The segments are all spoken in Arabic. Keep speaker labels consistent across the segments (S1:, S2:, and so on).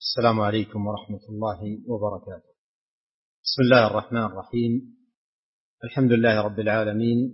S1: السلام عليكم ورحمة الله وبركاته. بسم الله الرحمن الرحيم. الحمد لله رب العالمين،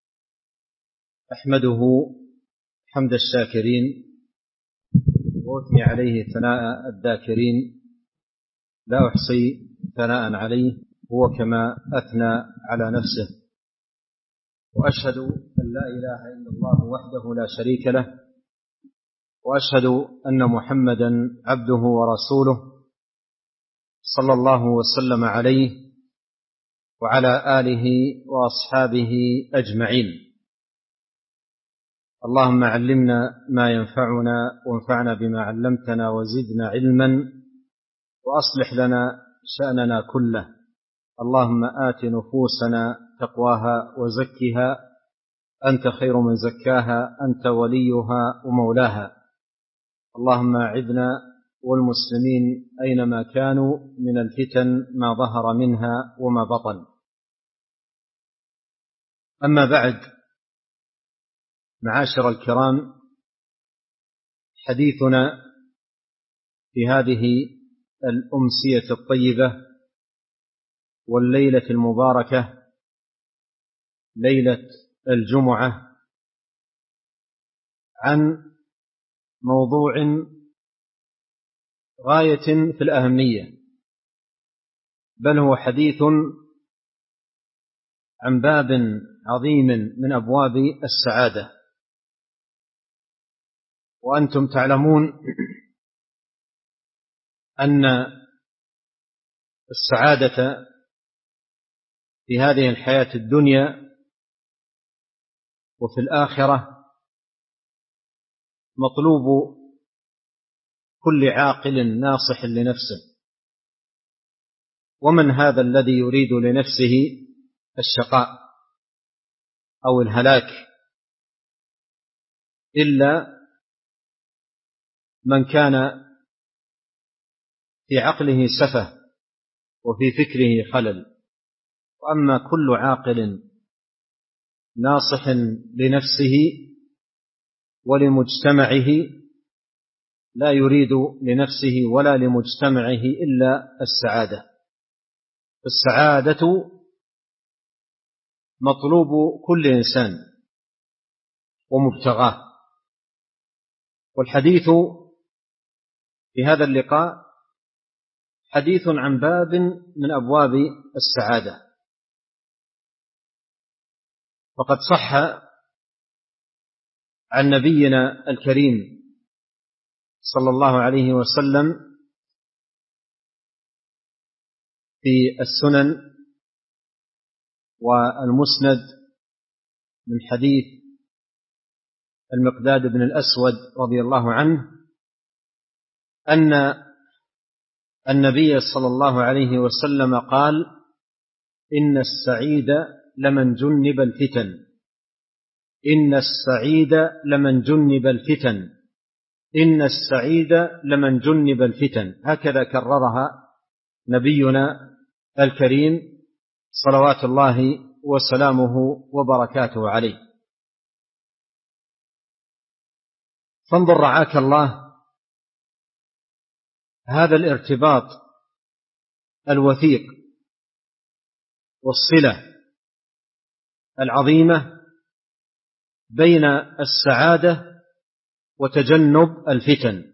S1: أحمده حمد الشاكرين وأثني عليه ثناء الذاكرين، لا أحصي ثناء عليه هو كما أثنى على نفسه، وأشهد أن لا إله إلا الله وحده لا شريك له، وأشهد أن محمدا عبده ورسوله صلى الله وسلم عليه وعلى آله وأصحابه أجمعين. اللهم علمنا ما ينفعنا وانفعنا بما علمتنا وزدنا علما وأصلح لنا شأننا كله. اللهم آت نفوسنا تقواها وزكها أنت خير من زكاها، أنت وليها ومولاها. اللهم أعذنا والمسلمين أينما كانوا من الفتن ما ظهر منها وما بطن. أما بعد، معاشر الكرام، حديثنا في هذه الأمسية الطيبة والليلة المباركة، ليلة الجمعة، عن موضوع غاية في الأهمية، بل هو حديث عن باب عظيم من أبواب السعادة. وأنتم تعلمون أن السعادة في هذه الحياة الدنيا وفي الآخرة مطلوب كل عاقل ناصح لنفسه. ومن هذا الذي يريد لنفسه الشقاء أو الهلاك إلا من كان في عقله سفه وفي فكره خلل. وأما كل عاقل ناصح لنفسه ولمجتمعه لا يريد لنفسه ولا لمجتمعه إلا السعادة. السعادة مطلوب كل إنسان ومبتغاه. والحديث في هذا اللقاء حديث عن باب من أبواب السعادة. وقد صح عن نبينا الكريم صلى الله عليه وسلم في السنن والمسند من حديث المقداد بن الأسود رضي الله عنه أن النبي صلى الله عليه وسلم قال: إن السعيد لمن جنب الفتن، إن السعيد لمن جنب الفتن، إن السعيد لمن جنب الفتن. هكذا كررها نبينا الكريم صلوات الله وسلامه وبركاته عليه. فانظر رعاك الله هذا الارتباط الوثيق والصلة العظيمة بين السعادة وتجنب الفتن،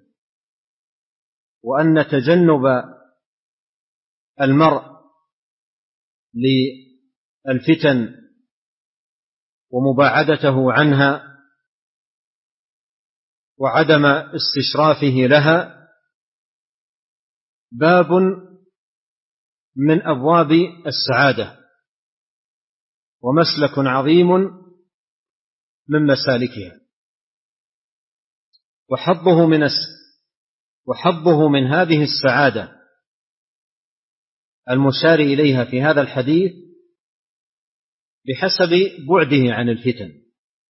S1: وأن تجنب المرء للفتن ومباعدته عنها وعدم استشرافه لها باب من أبواب السعادة ومسلك عظيم من مسالكها. وحظه من هذه السعادة المشار إليها في هذا الحديث بحسب بعده عن الفتن.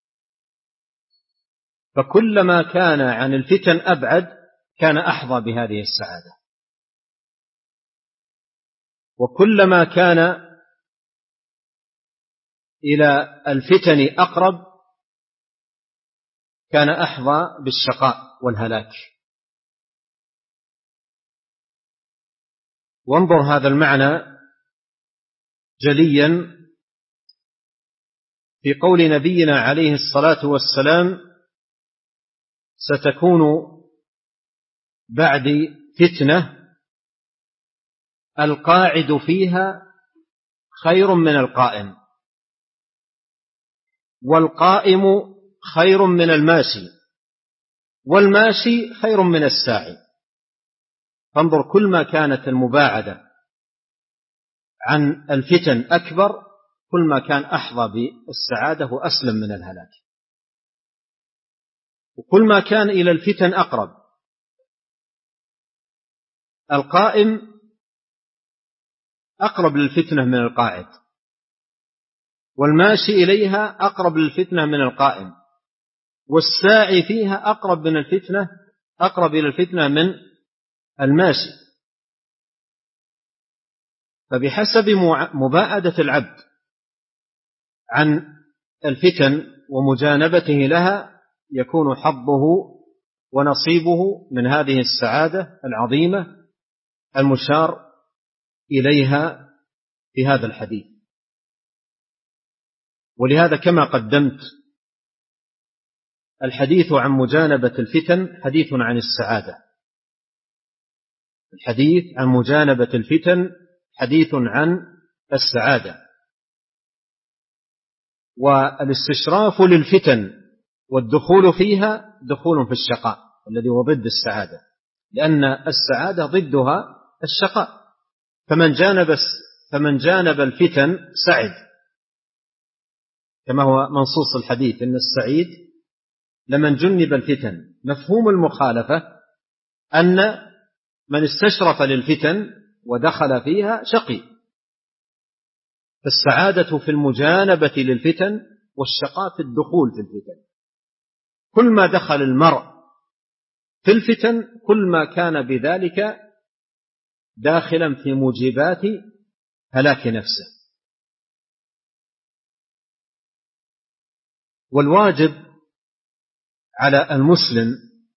S1: فكلما كان عن الفتن أبعد كان أحظى بهذه السعادة، وكلما كان إلى الفتن أقرب كان أحظى بالشقاء والهلاك. وانظر هذا المعنى جليا في قول نبينا عليه الصلاة والسلام: ستكون بعد فتنة القاعد فيها خير من القائم، والقائم خير من الماشي، والماشي خير من الساعي. فانظر، كل ما كانت المباعدة عن الفتن أكبر كل ما كان أحظى بالسعادة وأسلم من الهلاك، وكل ما كان إلى الفتن أقرب. القائم أقرب للفتنة من القاعد، والماشي إليها أقرب للفتنة من القائم، والساعي فيها أقرب إلى الفتنة من الماشي. فبحسب مباعدة العبد عن الفتن ومجانبته لها يكون حظه ونصيبه من هذه السعادة العظيمة المشار إليها في هذا الحديث. ولهذا كما قدمت، الحديث عن مجانبة الفتن حديث عن السعادة، الحديث عن مجانبة الفتن حديث عن السعادة. والاستشراف للفتن والدخول فيها دخول في الشقاء الذي هو ضد السعادة، لأن السعادة ضدها الشقاء. فمن جانب الفتن سعد، كما هو منصوص الحديث: إن السعيد لمن جنب الفتن. مفهوم المخالفة أن من استشرف للفتن ودخل فيها شقي. فالسعادة في المجانبة للفتن، والشقاء في الدخول في الفتن. كل ما دخل المرء في الفتن كل ما كان بذلك داخلا في موجبات هلاك نفسه. والواجب على المسلم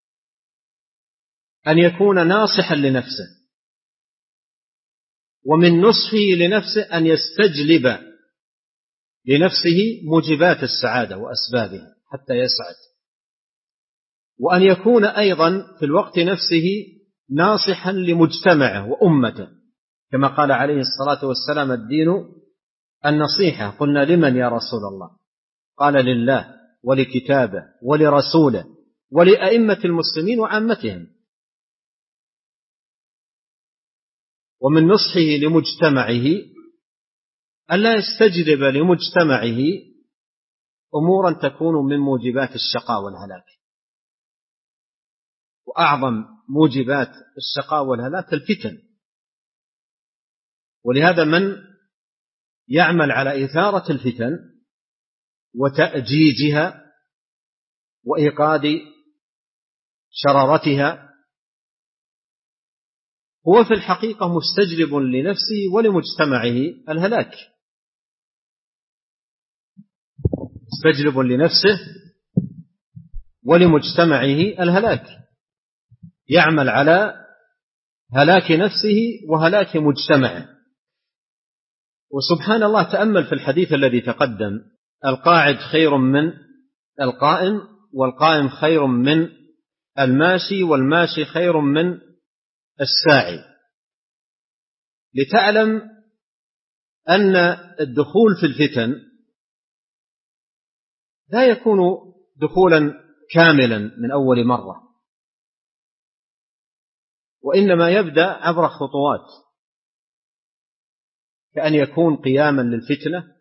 S1: أن يكون ناصحا لنفسه، ومن نصحه لنفسه أن يستجلب لنفسه موجبات السعادة وأسبابها حتى يسعد، وأن يكون أيضا في الوقت نفسه ناصحا لمجتمعه وأمته، كما قال عليه الصلاة والسلام: الدين النصيحة. قلنا: لمن يا رسول الله؟ قال: لله ولكتابه ولرسوله ولأئمة المسلمين وعامتهم. ومن نصحه لمجتمعه ألا يستجلب لمجتمعه أمورا تكون من موجبات الشقاء والهلاك. وأعظم موجبات الشقاء والهلاك الفتن. ولهذا من يعمل على إثارة الفتن وتأجيجها وإيقاد شرارتها هو في الحقيقة مستجلب لنفسه ولمجتمعه الهلاك. مستجلب لنفسه ولمجتمعه الهلاك، يعمل على هلاك نفسه وهلاك مجتمعه. وسبحان الله، تأمل في الحديث الذي تقدم: القاعد خير من القائم، والقائم خير من الماشي، والماشي خير من الساعي. لتعلم أن الدخول في الفتن لا يكون دخولا كاملا من أول مرة، وإنما يبدأ عبر خطوات، كأن يكون قياما للفتنة،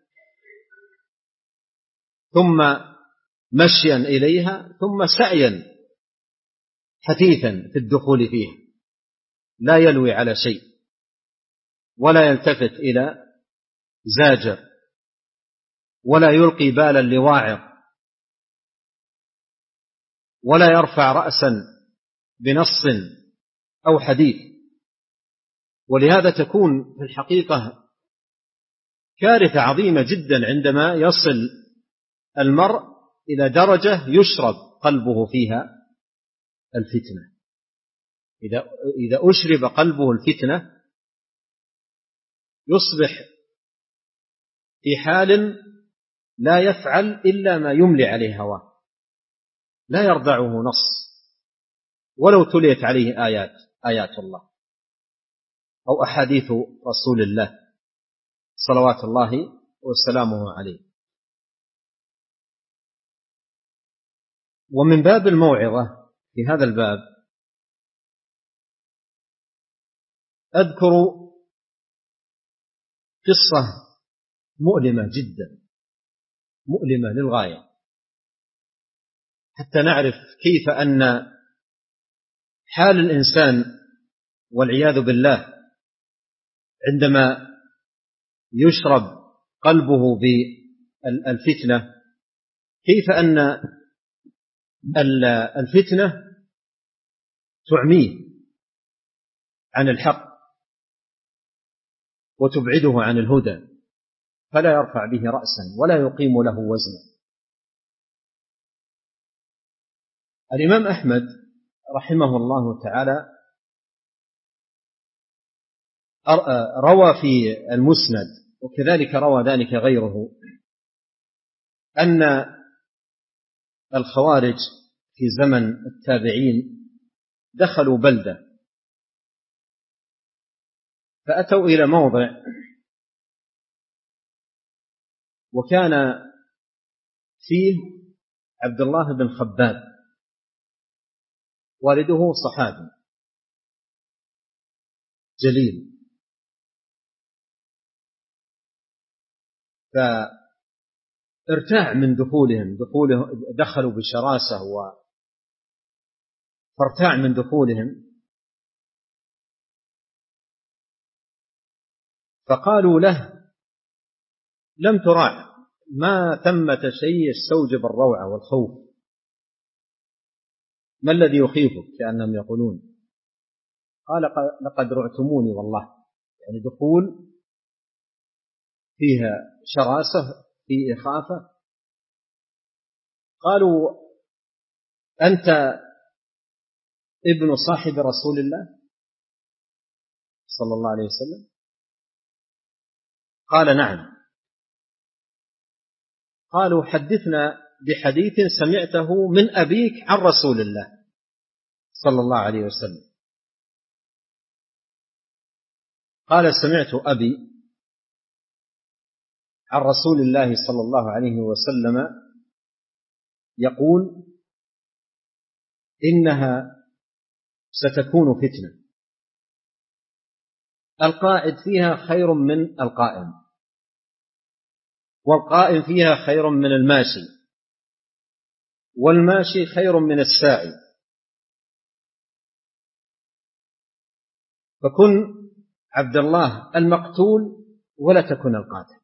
S1: ثم مشيا إليها، ثم سعيا حثيثا في الدخول فيها، لا يلوي على شيء ولا يلتفت إلى زاجر ولا يلقي بالا لواعظ ولا يرفع رأسا بنص أو حديث. ولهذا تكون في الحقيقة كارثة عظيمة جدا عندما يصل المرء إلى درجة يشرب قلبه فيها الفتنة. إذا أشرب قلبه الفتنة يصبح في حال لا يفعل إلا ما يملي عليه هواه، لا يرضعه نص ولو تليت عليه آيات الله أو أحاديث رسول الله صلوات الله وسلامه عليه. ومن باب الموعظة في هذا الباب أذكر قصة مؤلمة جدا، مؤلمة للغاية، حتى نعرف كيف أن حال الإنسان والعياذ بالله عندما يشرب قلبه بالفتنة، كيف أن الفتنة تعميه عن الحق وتبعده عن الهدى، فلا يرفع به رأسا ولا يقيم له وزنا. الإمام أحمد رحمه الله تعالى روى في المسند، وكذلك روى ذلك غيره، أن الخوارج في زمن التابعين دخلوا بلدة، فأتوا إلى موضع وكان فيه عبد الله بن خباب والده صحابي جليل، فارتاع من دخلوا بشراسة فارتاع من دخولهم، فقالوا له: لم تراع، ما ثمة شيء يستوجب الروعة والخوف، ما الذي يخيفك؟ كأنهم يقولون. قال: لقد رعتموني والله، يعني دخول فيها شراسة، فيه إخافة. قالوا: أنت ابن صاحب رسول الله صلى الله عليه وسلم؟ قال: نعم. قالوا: حدثنا بحديث سمعته من أبيك عن رسول الله صلى الله عليه وسلم. قال: سمعت أبي عن رسول الله صلى الله عليه وسلم يقول: إنها ستكون فتنة، القاعد فيها خير من القائم، والقائم فيها خير من الماشي، والماشي خير من الساعي، فكن عبد الله المقتول ولا تكن القاتل.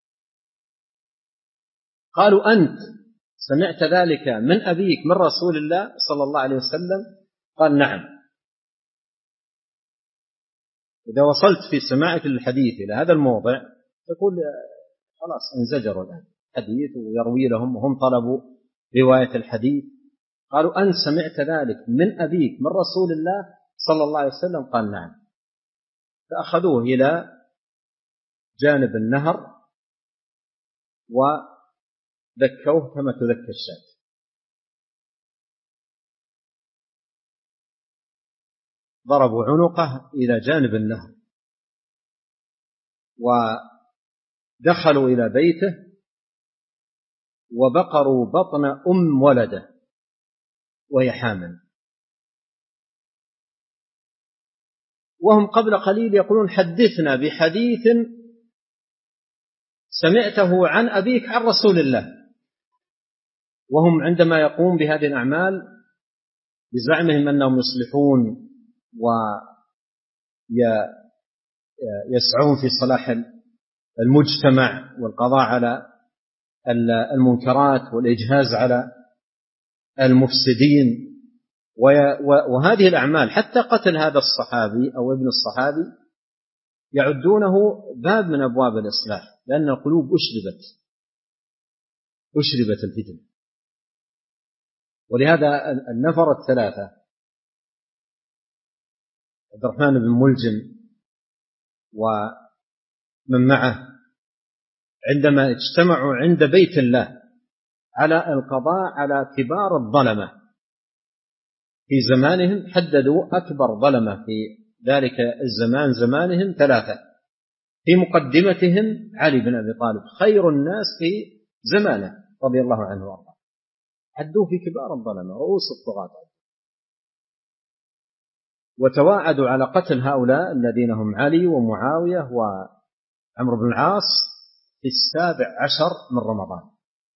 S1: قالوا: أنت سمعت ذلك من أبيك من رسول الله صلى الله عليه وسلم؟ قال: نعم. إذا وصلت في سماعك للحديث إلى هذا الموضع تقول خلاص انزجروا الآن حديث ويروي لهم وهم طلبوا رواية الحديث. قالوا: أنت سمعت ذلك من أبيك من رسول الله صلى الله عليه وسلم؟ قال: نعم. فأخذوه إلى جانب النهر وذكوه كما تذكى الشاة، ضربوا عنقه إلى جانب النهر ودخلوا إلى بيته وبقروا بطن ولده وهي حامل، وهم قبل قليل يقولون: حدثنا بحديث سمعته عن أبيك عن رسول الله. وهم عندما يقوم بهذه الأعمال بزعمهم أنهم يصلحون ويسعون في صلاح المجتمع والقضاء على المنكرات والإجهاز على المفسدين، وهذه الأعمال حتى قتل هذا الصحابي أو ابن الصحابي يعدونه باب من أبواب الإصلاح، لأن القلوب أشربت الفتنة. ولهذا النفر الثلاثة عبد الرحمن بن ملجم من معه عندما اجتمعوا عند بيت الله على القضاء على كبار الظلمة في زمانهم، حددوا أكبر ظلمة في ذلك الزمان زمانهم 3، في مقدمتهم علي بن أبي طالب خير الناس في زمانه رضي الله عنه وارضاه، حدوه في كبار الظلمة رؤوس الطغاة، وتواعدوا على قتل هؤلاء الذين هم علي ومعاوية وعمرو بن العاص في 17 من رمضان.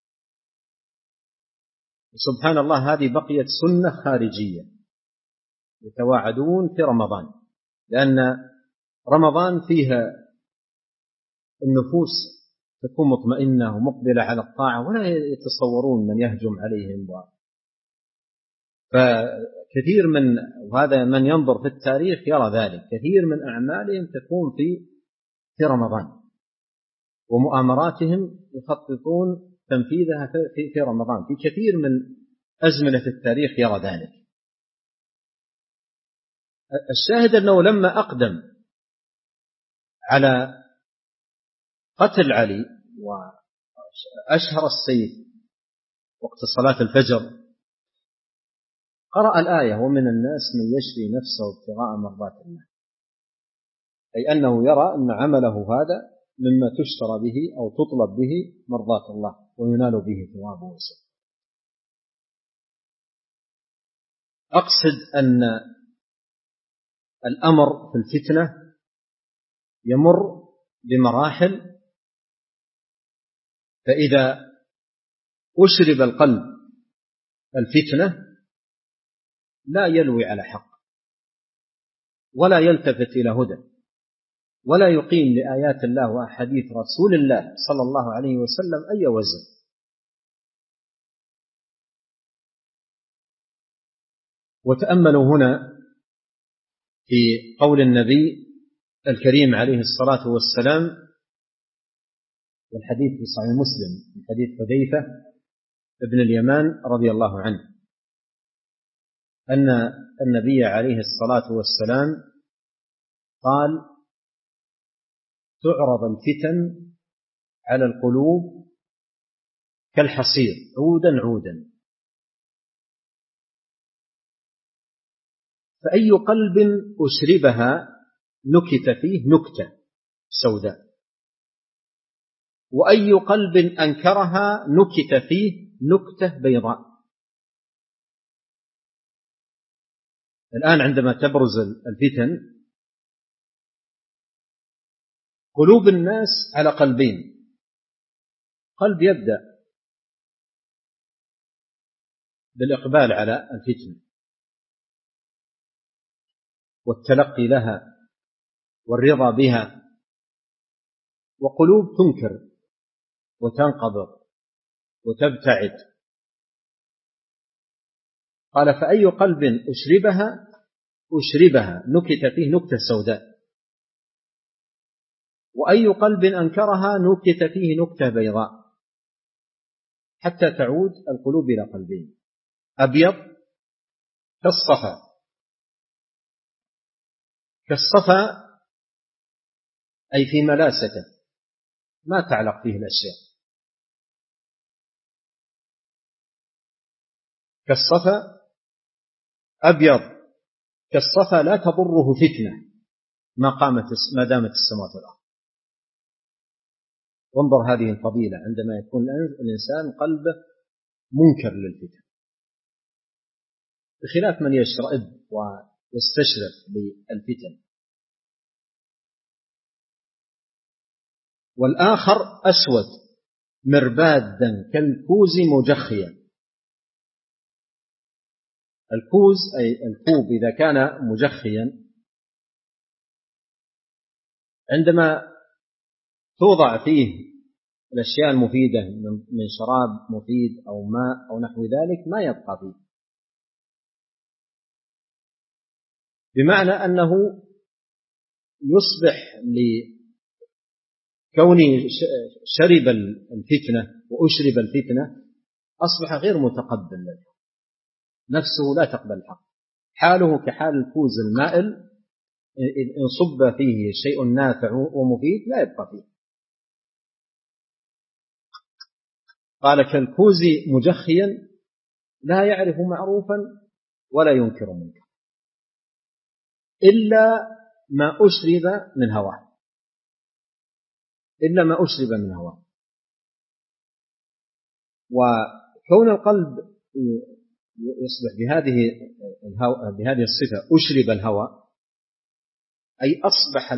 S1: سبحان الله، هذه بقيت سنة خارجية، يتواعدون في رمضان، لأن رمضان فيها النفوس تكون مطمئنة ومقبلة على الطاعة، ولا يتصورون من يهجم عليهم. فكثير من، وهذا من ينظر في التاريخ يرى ذلك، كثير من أعمالهم تكون في رمضان، ومؤامراتهم يخططون تنفيذها في رمضان، في كثير من أزمنة التاريخ يرى ذلك. الشاهد أنه لما أقدم على قتل علي وأشهر السيف وقت صلاة الفجر، قرأ الآية: ومن الناس من يشري نفسه ابتغاء مرضات الله، أي أنه يرى أن عمله هذا مما تشترى به أو تطلب به مرضات الله وينال به ثوابه وسعه. أقصد أن الأمر في الفتنة يمر بمراحل، فإذا أشرب القلب الفتنة لا يلوي على حق، ولا يلتفت إلى هدى، ولا يقيم لآيات الله وأحاديث رسول الله صلى الله عليه وسلم أي وزن. وتأملوا هنا في قول النبي الكريم عليه الصلاة والسلام، والحديث في صحيح مسلم من حديث حذيفة ابن اليمان رضي الله عنه، أن النبي عليه الصلاة والسلام قال: تعرض الفتن على القلوب كالحصير عودا عودا، فأي قلب أشربها نكت فيه نكتة سوداء، وأي قلب أنكرها نكت فيه نكتة بيضاء. الآن عندما تبرز الفتن، قلوب الناس على قلبين: قلب يبدأ بالإقبال على الفتنة والتلقي لها والرضا بها، وقلوب تنكر وتنقبض وتبتعد. قال: فأي قلب أشربها نكت فيه نكتة سوداء، وأي قلب أنكرها نكت فيه نكتة بيضاء، حتى تعود القلوب إلى قلبين: أبيض كالصفا أي في ملاسته ما تعلق فيه الأشياء، كالصفا أبيض كالصفا لا تضره فتنة ما دامت السماوات والأرض. وانظر هذه الفضيلة عندما يكون الإنسان قلبه منكر للفتن، بخلاف من يشرئب ويستشرف للفتن. والآخر أسود مربادا كالكوز مجخيا. الكوز أي الكوب إذا كان مجخيا، عندما توضع فيه الأشياء المفيدة من شراب مفيد أو ماء أو نحو ذلك ما يبقى فيه، بمعنى أنه يصبح لكونه شرب الفتنة وأشرب الفتنة أصبح غير متقبل للحق، نفسه لا تقبل الحق، حاله كحال الكوز المائل إن صب فيه شيء نافع ومفيد لا يبقى فيه. قال كالكوز مجخيا لا يعرف معروفا ولا ينكر منكرا إلا ما أشرب من هواه، إلا ما أشرب من هواه. وكون القلب يصبح بهذه الصفة أشرب الهوى، أي أصبح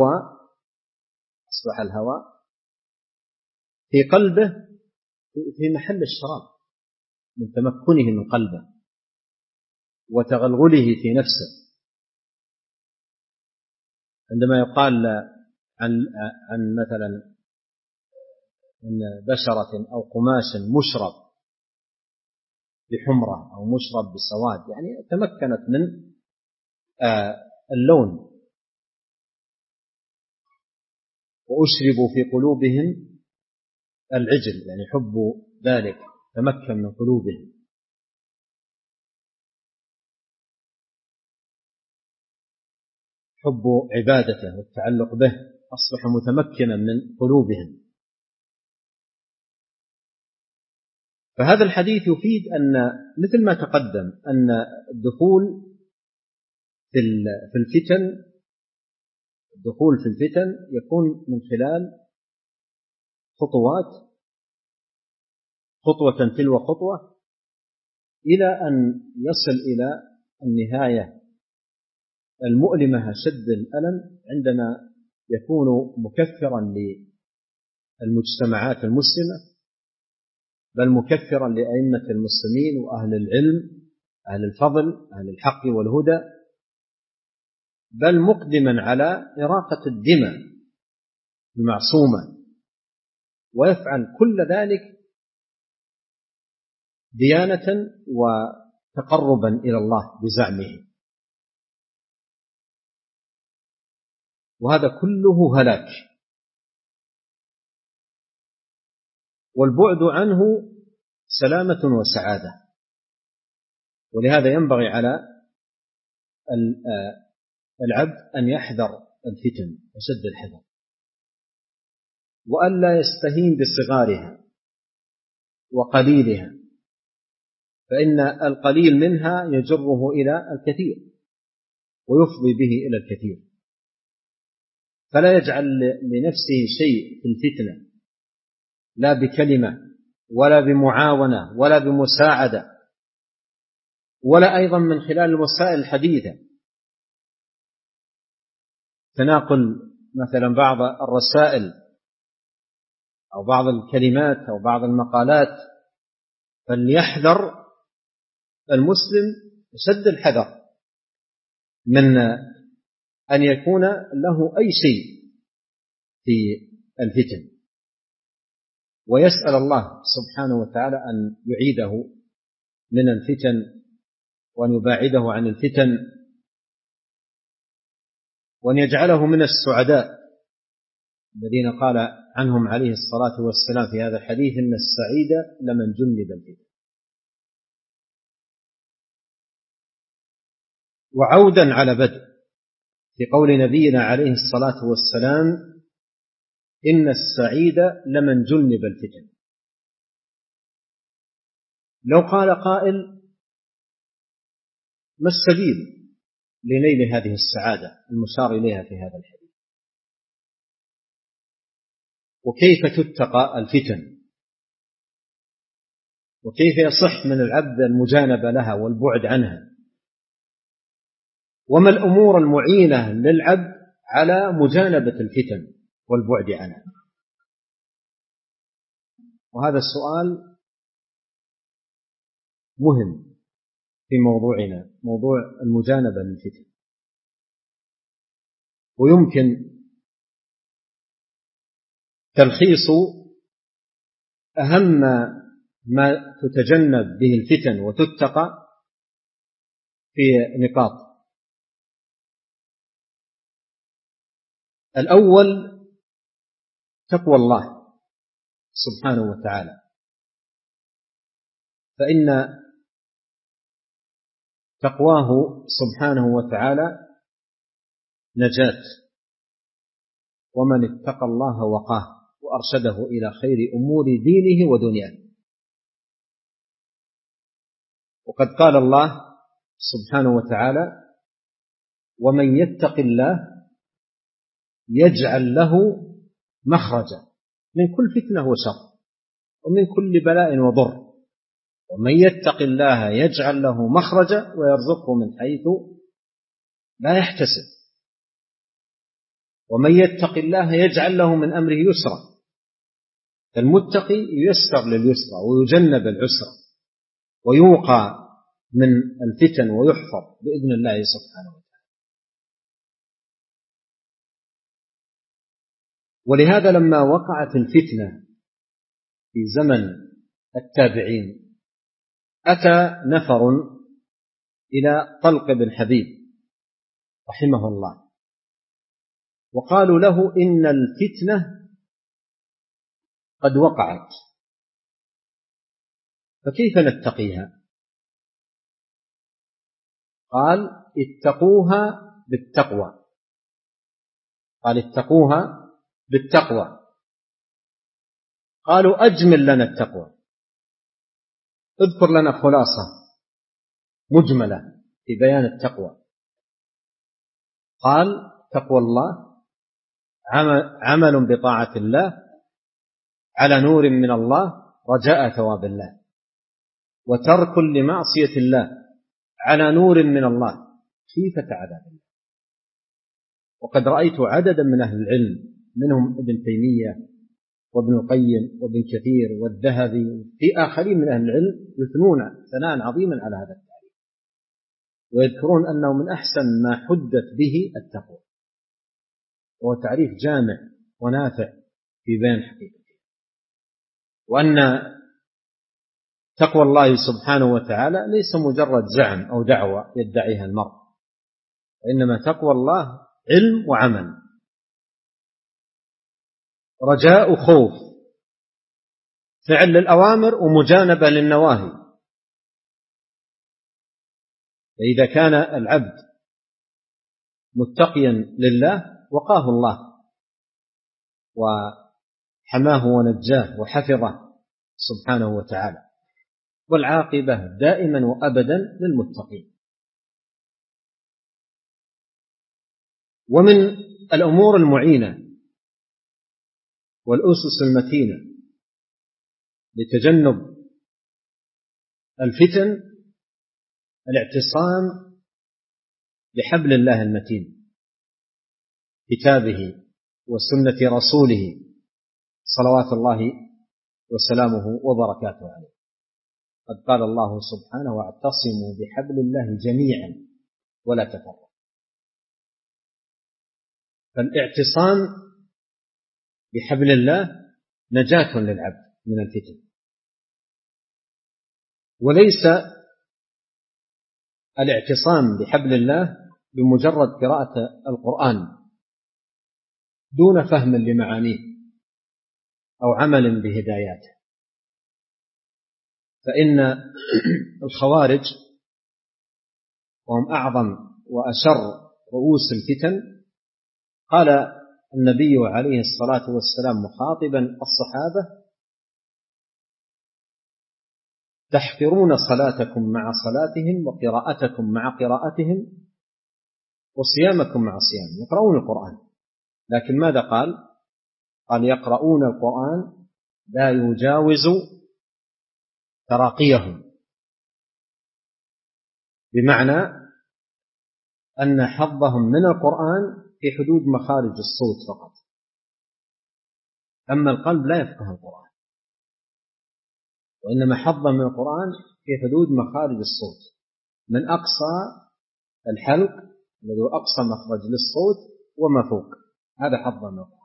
S1: الهوى في قلبه في محل الشراب من تمكنه من قلبه وتغلغله في نفسه. عندما يقال عن مثلا من بشرة أو قماش مشرب بحمرة أو مشرب بسواد، يعني تمكنت من اللون. وأشربوا في قلوبهم العجل، يعني حب ذلك تمكن من قلوبهم. حب عبادته والتعلق به أصبح متمكنا من قلوبهم. فهذا الحديث يفيد أن مثل ما تقدم أن الدخول في الفتن يكون من خلال خطوة تلو خطوة إلى أن يصل إلى النهاية المؤلمة شد الألم عندما يكون مكفرا للمجتمعات المسلمة، بل مكفرا لأئمة المسلمين وأهل العلم، أهل الفضل، أهل الحق والهدى، بل مقدما على إراقة الدماء المعصومة، ويفعل كل ذلك ديانة وتقربا إلى الله بزعمه. وهذا كله هلاك، والبعد عنه سلامة وسعادة. ولهذا ينبغي على العبد أن يحذر الفتن أشد الحذر، وأن لا يستهين بصغارها وقليلها، فإن القليل منها يجره إلى الكثير ويفضي به إلى الكثير. فلا يجعل لنفسه شيء في الفتنة، لا بكلمة ولا بمعاونة ولا بمساعدة، ولا أيضا من خلال الوسائل الحديثة، تناقل مثلا بعض الرسائل أو بعض الكلمات أو بعض المقالات. فليحذر المسلم شد الحذر من أن يكون له أي شيء في الفتن، ويسأل الله سبحانه وتعالى أن يعيده من الفتن وأن يباعده عن الفتن، وأن يجعله من السعداء الذين قال عنهم عليه الصلاة والسلام في هذا الحديث: إن السعيد لمن جنب الفتن. وعودا على بدء في قول نبينا عليه الصلاة والسلام: إن السعيد لمن جنب الفتن. لو قال قائل: ما السبيل لنيل هذه السعادة المشار إليها في هذا الحديث؟ وكيف تتقى الفتن؟ وكيف يصح من العبد المجانبة لها والبعد عنها؟ وما الأمور المعينة للعبد على مجانبة الفتن والبعد عنها؟ وهذا السؤال مهم في موضوعنا، موضوع المجانبة للفتن. ويمكن تلخيص أهم ما تتجنب به الفتن وتتقى في نقاط. الأول تقوى الله سبحانه وتعالى، فإن تقواه سبحانه وتعالى نجاة، ومن اتقى الله وقاه وأرشده إلى خير أمور دينه ودنياه. وقد قال الله سبحانه وتعالى: ومن يتق الله يجعل له مخرجا من كل فتنة وشر ومن كل بلاء وضر. ومن يتق الله يجعل له مخرجا ويرزقه من حيث لا يحتسب. ومن يتق الله يجعل له من أمره يسرا. المتقي ييسر لليسرى ويجنب العسرى ويوقى من الفتن ويحفظ بإذن الله سبحانه وتعالى. ولهذا لما وقعت الفتنة في زمن التابعين أتى نفر إلى طلق بن حبيب رحمه الله وقالوا له: إن الفتنة قد وقعت، فكيف نتقيها؟ قال: اتقوها بالتقوى. قال: اتقوها بالتقوى. قالوا: أجمل لنا التقوى، اذكر لنا خلاصة مجملة في بيان التقوى. قال: تقوى الله عمل بطاعة الله على نور من الله رجاء ثواب الله، وترك لمعصية الله على نور من الله خيفة عذاب الله. وقد رأيت عددا من أهل العلم منهم ابن تيمية وابن القيم وابن كثير والذهبي في آخرين من أهل العلم يثنون ثناء عظيما على هذا التعريف، ويذكرون أنه من أحسن ما حدث به التقوى، وهو تعريف جامع ونافع في بيان حقيقته، وأن تقوى الله سبحانه وتعالى ليس مجرد زعم أو دعوة يدعيها المرء، وإنما تقوى الله علم وعمل، رجاء خوف، فعل للأوامر ومجانبة للنواهي. فإذا كان العبد متقيا لله وقاه الله وحماه ونجاه وحفظه سبحانه وتعالى، والعاقبة دائما وأبدا للمتقين. ومن الأمور المعينة والأسس المتينة لتجنب الفتن الاعتصام بحبل الله المتين، كتابه وسنة رسوله صلوات الله وسلامه وبركاته عليه. قد قال الله سبحانه: واعتصموا بحبل الله جميعا ولا تفرقوا. فالاعتصام بحبل الله نجاة للعبد من الفتن، وليس الاعتصام بحبل الله بمجرد قراءة القرآن دون فهم لمعانيه أو عمل بهداياته. فإن الخوارج وهم أعظم وأشر رؤوس الفتن، قال النبي عليه الصلاة والسلام مخاطبا الصحابة: تحقرون صلاتكم مع صلاتهم وقراءتكم مع قراءتهم وصيامكم مع صيامهم. يقرؤون القرآن، لكن ماذا قال؟ قال: يقرؤون القرآن لا يجاوز تراقيهم، بمعنى أن حظهم من القرآن في حدود مخارج الصوت فقط، أما القلب لا يفقه القرآن، وإنما حظهم من القرآن في حدود مخارج الصوت، من أقصى الحلق الذي هو أقصى مخرج للصوت وما فوق، هذا حظهم من القرآن.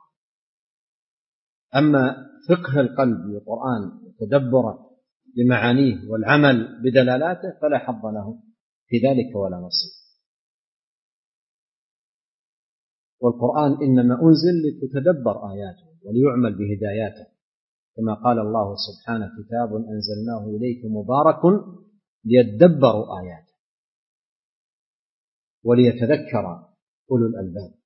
S1: أما فقه القلب للقرآن وتدبره بمعانيه والعمل بدلالاته فلا حظ له في ذلك ولا نصيب. والقرآن إنما أنزل لتتدبر آياته وليعمل بهداياته، كما قال الله سبحانه: كتاب أنزلناه إليك مبارك ليدبروا آياته وليتذكر أولو الألباب.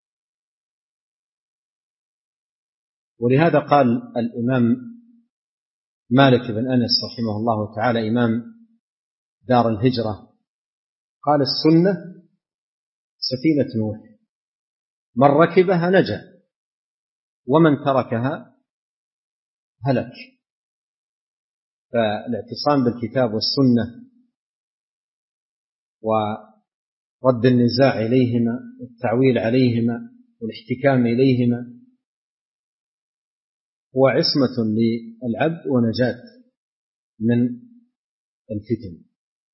S1: ولهذا قال الإمام مالك بن أنس رحمه الله تعالى إمام دار الهجرة، قال: السنة سفينة نوح، من ركبها نجا ومن تركها هلك. فالاعتصام بالكتاب والسنة ورد النزاع إليهما والتعويل عليهما والاحتكام إليهما هو عصمة للعبد ونجاة من الفتن.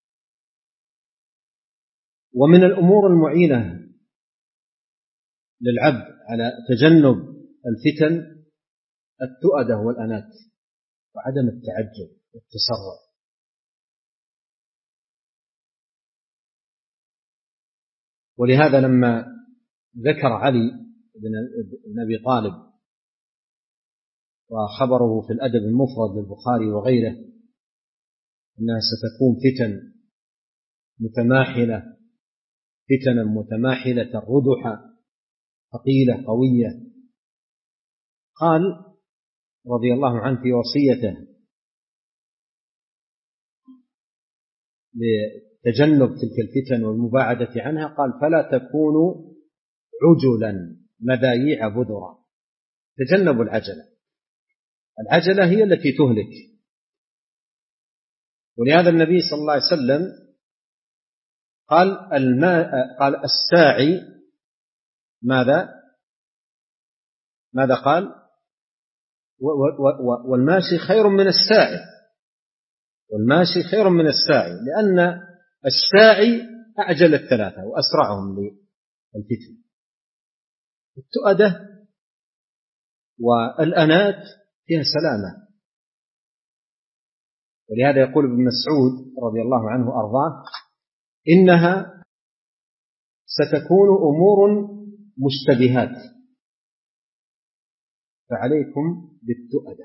S1: ومن الأمور المعينة للعبد على تجنب الفتن التؤدة والأنات وعدم التعجل والتسرع. ولهذا لما ذكر علي بن أبي طالب وخبره في الأدب المفرد للبخاري وغيره أنها ستكون فتن متماحلة، فتنا متماحلة ردحة ثقيلة قوية، قال رضي الله عنه في وصيته لتجنب تلك الفتن والمباعدة عنها، قال: فلا تكونوا عجلا مذايع بذرا. تجنبوا العجلة، العجلة هي التي تهلك. ولهذا النبي صلى الله عليه وسلم قال الساعي ماذا قال؟ والماشي خير من الساعي، والماشي خير من الساعي، لأن الساعي أعجل الثلاثة وأسرعهم للفتن. التؤدة والأنات فيها سلامة. ولهذا يقول ابن مسعود رضي الله عنه أرضاه: إنها ستكون أمور مشتبهات فعليكم بالتؤدة،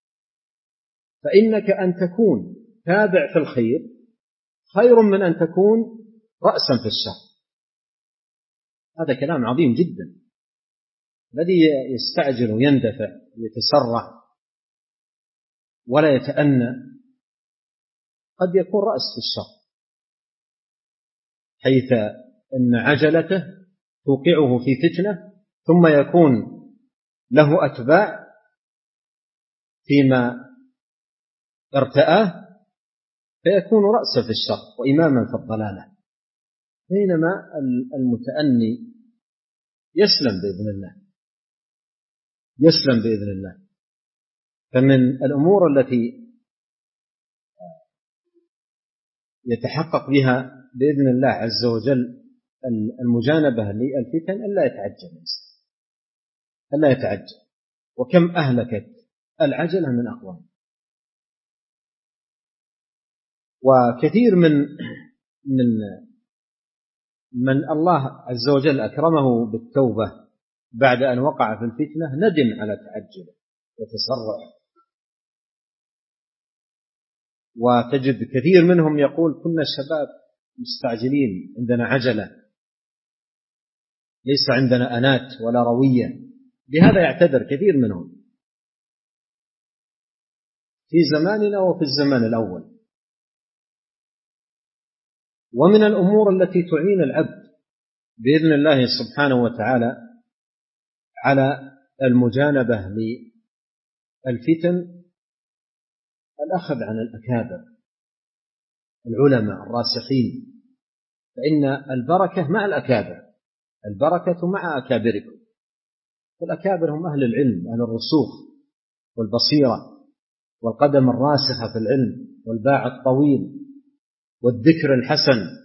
S1: فإنك أن تكون تابع في الخير خير من أن تكون رأسا في الشر. هذا كلام عظيم جدا. الذي يستعجل ويندفع ويتسرع ولا يتأنى قد يكون رأس في الشر، حيث أن عجلته توقعه في فتنة ثم يكون له أتباع فيما ارتآه فيكون رأسا في الشر وإماما في الضلالة، بينما المتأني يسلم بإذن الله، يسلم بإذن الله. فمن الأمور التي يتحقق بها بإذن الله عز وجل المجانبة للفتن ألا يتعجل الإنسان، ألا يتعجل. وكم أهلكت العجلة من أقوام. وكثير من الله عز وجل أكرمه بالتوبة بعد أن وقع في الفتنة ندم على تعجله وتسرعه. وتجد كثير منهم يقول: كنا شباب مستعجلين، عندنا عجلة، ليس عندنا أنات ولا روية. بهذا يعتذر كثير منهم في زماننا وفي الزمان الأول. ومن الأمور التي تعين العبد بإذن الله سبحانه وتعالى على المجانبة للفتن الأخذ عن الأكابر العلماء الراسخين، فإن البركة مع الأكابر، البركة مع أكابركم. والأكابر هم أهل العلم، أهل الرسوخ والبصيرة والقدم الراسخة في العلم والباع الطويل والذكر الحسن.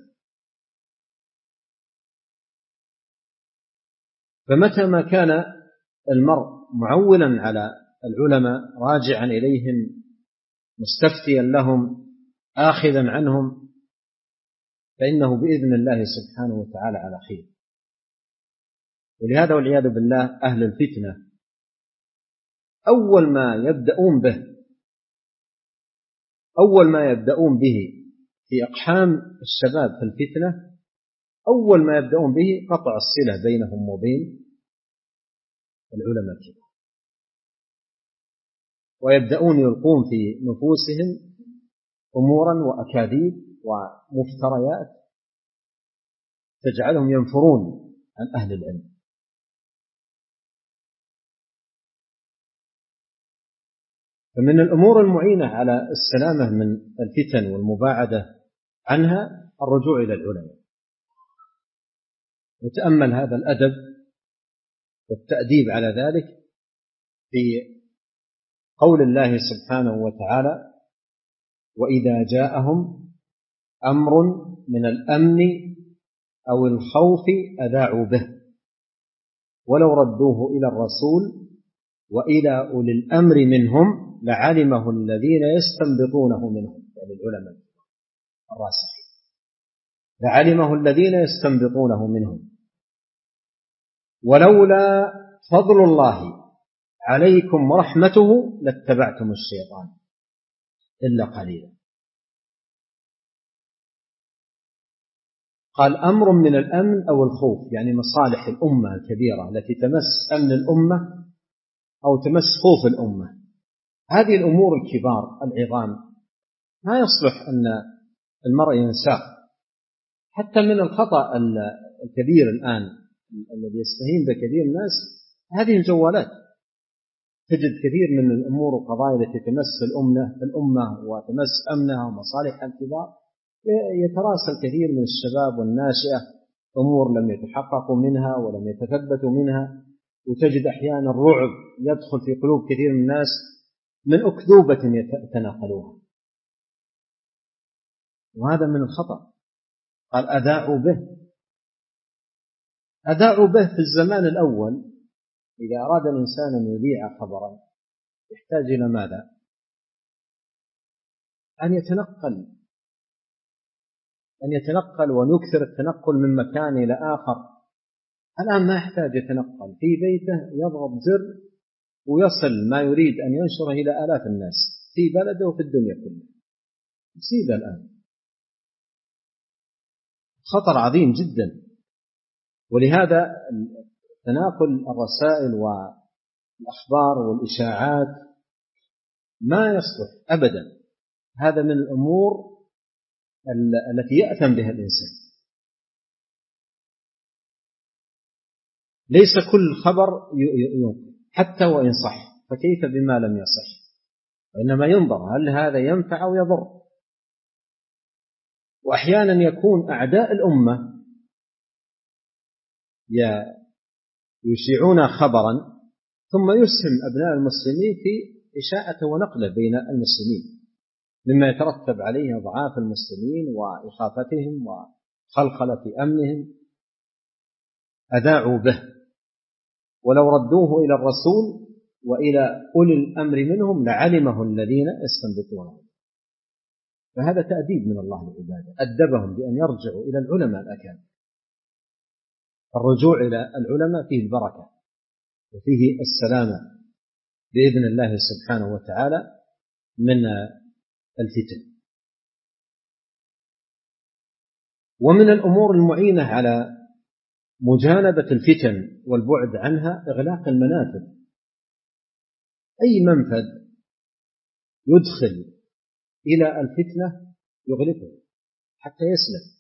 S1: فمتى ما كان المرء معولا على العلماء راجعا إليهم مستفتيا لهم آخذا عنهم فإنه بإذن الله سبحانه وتعالى على خير. ولهذا والعياذ بالله أهل الفتنة أول ما يبدأون به في أقحام الشباب في الفتنة أول ما يبدأون به قطع الصلة بينهم وبين العلماء الكبار، ويبدأون يلقون في نفوسهم أمورا وأكاذيب ومفتريات تجعلهم ينفرون عن أهل العلم. فمن الأمور المعينة على السلامة من الفتن والمباعدة عنها الرجوع إلى العلماء. وتأمل هذا الأدب والتأديب على ذلك في قول الله سبحانه وتعالى: وإذا جاءهم أمر من الأمن أو الخوف أذاعوا به ولو ردوه إلى الرسول وإلى أولي الأمر منهم لعلمه الذين يستنبطونه منهم، يعني العلماء الراسخين، لعلمه الذين يستنبطونه منهم ولولا فضل الله عليكم ورحمته لاتبعتم الشيطان إلا قليلا. قال أمر من الأمن أو الخوف، يعني مصالح الأمة الكبيرة التي تمس أمن الأمة أو تمس خوف الأمة. هذه الأمور الكبار العظام ما يصلح أن المرء ينساه. حتى من الخطأ الكبير الآن الذي يستهين بكثير الناس هذه الجوالات. تجد كثير من الأمور والقضايا التي تمس الأمة وتمس أمنها ومصالح الكبار يتراسل كثير من الشباب والناشئة أمور لم يتحققوا منها ولم يتثبتوا منها، وتجد أحيانا الرعب يدخل في قلوب كثير من الناس من أكذوبة يتناقلوها، وهذا من الخطأ. قال أذاعوا به في الزمان الأول. إذا أراد الإنسان أن يذيع خبرا يحتاج إلى ماذا؟ أن يتنقل ويكثر التنقل من مكان إلى آخر. الآن ما يحتاج يتنقل، في بيته يضغط زر ويصل ما يريد أن ينشره إلى آلاف الناس في بلده وفي الدنيا كلها. مصيبة الآن، خطر عظيم جدا. ولهذا تناقل الرسائل والأخبار والإشاعات ما يصلح أبدا. هذا من الأمور التي يأثم بها الإنسان. ليس كل خبر ينقل حتى وإن صح، فكيف بما لم يصح؟ وإنما ينظر هل هذا ينفع أو يضر. وأحيانا يكون أعداء الأمة يشيعون خبرا ثم يسهم أبناء المسلمين في إشاعته ونقله بين المسلمين، مما يترتب عليه إضعاف المسلمين وإخافتهم وخلخلة أمنهم. أذاعوا به ولو ردوه إلى الرسول وإلى أولي الأمر منهم لعلمه الذين يستنبطونه. فهذا تأديب من الله لعباده، أدبهم بأن يرجعوا إلى العلماء الأكابر. الرجوع إلى العلماء فيه البركة وفيه السلامة بإذن الله سبحانه وتعالى من الفتن. ومن الأمور المعينة على مجانبة الفتن والبعد عنها إغلاق المنافذ. أي منفذ يدخل إلى الفتنة يغلقه حتى يسلم.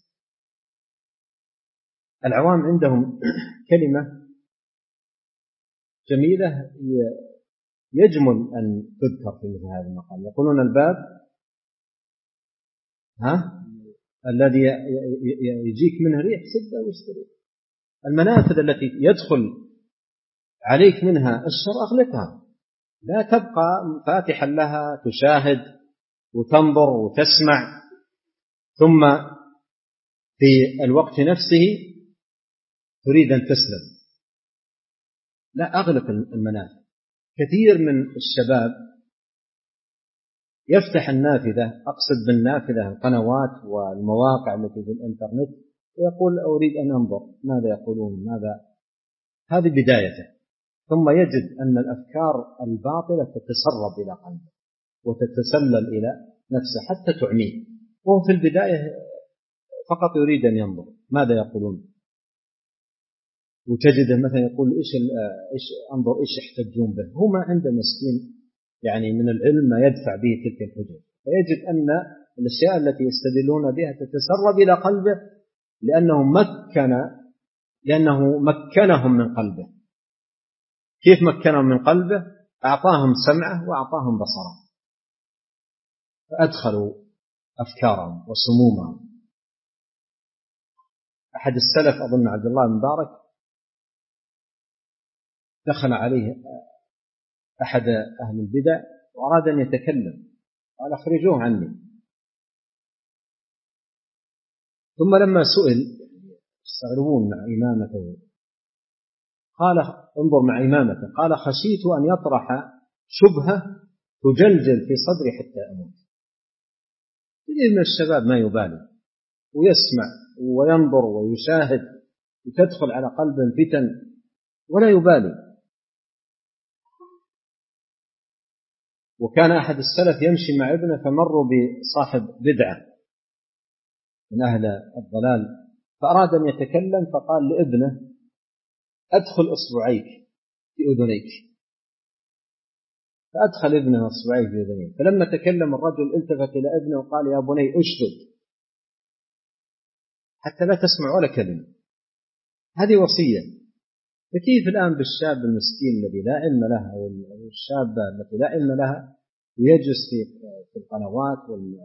S1: العوام عندهم كلمة جميلة يجمل أن تذكر في مثل هذا المقام. يقولون الباب الذي يجيك منه ريح سده واشتري. المنافذ التي يدخل عليك منها الشر أغلقها، لا تبقى فاتحا لها تشاهد وتنظر وتسمع ثم في الوقت نفسه تريد أن تسلم. لا، أغلق المنافذ. كثير من الشباب يفتح النافذة، أقصد بالنافذة القنوات والمواقع التي في الإنترنت، ويقول أريد أن أنظر ماذا يقولون ماذا. هذه بدايته، ثم يجد أن الأفكار الباطلة تتسرب إلى قلبه وتتسلل إلى نفسه حتى تعميه، وهو في البداية فقط يريد أن ينظر ماذا يقولون؟ وتجده مثلا يقول إيش انظر إيش يحتجون به، هو ما عنده مسكين يعني من العلم ما يدفع به تلك الحجج، فيجد أن الأشياء التي يستدلون بها تتسرب إلى قلبه لأنه مكنهم من قلبه. كيف مكنهم من قلبه؟ أعطاهم سمعه وأعطاهم بصره، فأدخلوا أفكارهم وسمومهم. أحد السلف أظن عبد الله بن مبارك دخل عليه أحد أهل البدع وأراد أن يتكلم، قال اخرجوه عني. ثم لما سئل يستغربون مع إمامته، قال انظر مع إمامته، قال خشيت أن يطرح شبهة تجلجل في صدري حتى أموت. كثير من الشباب ما يبالي ويسمع وينظر ويشاهد وتدخل على قلب الفتن ولا يبالي. وكان أحد السلف يمشي مع ابنه فمروا بصاحب بدعة من أهل الضلال فأراد أن يتكلم، فقال لابنه أدخل أصبعيك في أذنيك، فأدخل ابنه أصبعيه في أذنيه. فلما تكلم الرجل التفت إلى ابنه وقال يا بني أشدد حتى لا تسمع ولا كلمة. هذه وصية. فكيف الآن بالشاب المسكين الذي لا علم له أو الشابة التي لا علم لها ويجلس في القنوات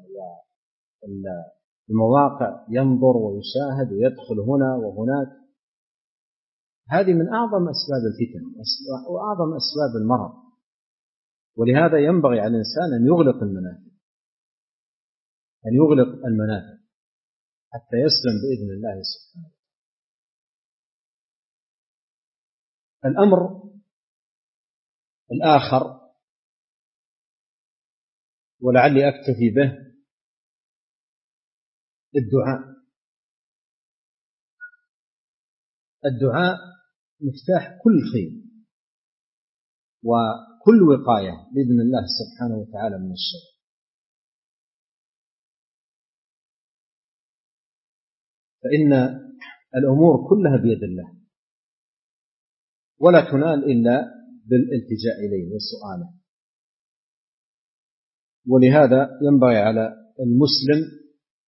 S1: والمواقع ينظر ويشاهد ويدخل هنا وهناك؟ هذه من أعظم أسباب الفتن وأعظم أسباب المرض. ولهذا ينبغي على الإنسان أن يغلق المنافذ حتى يسلم بإذن الله سبحانه. الأمر الآخر ولعلي أكتفي به الدعاء مفتاح كل خير وكل وقاية بإذن الله سبحانه وتعالى من الشر. فإن الأمور كلها بيد الله ولا تنال إلا بالالتجاء إليه وسؤاله. ولهذا ينبغي على المسلم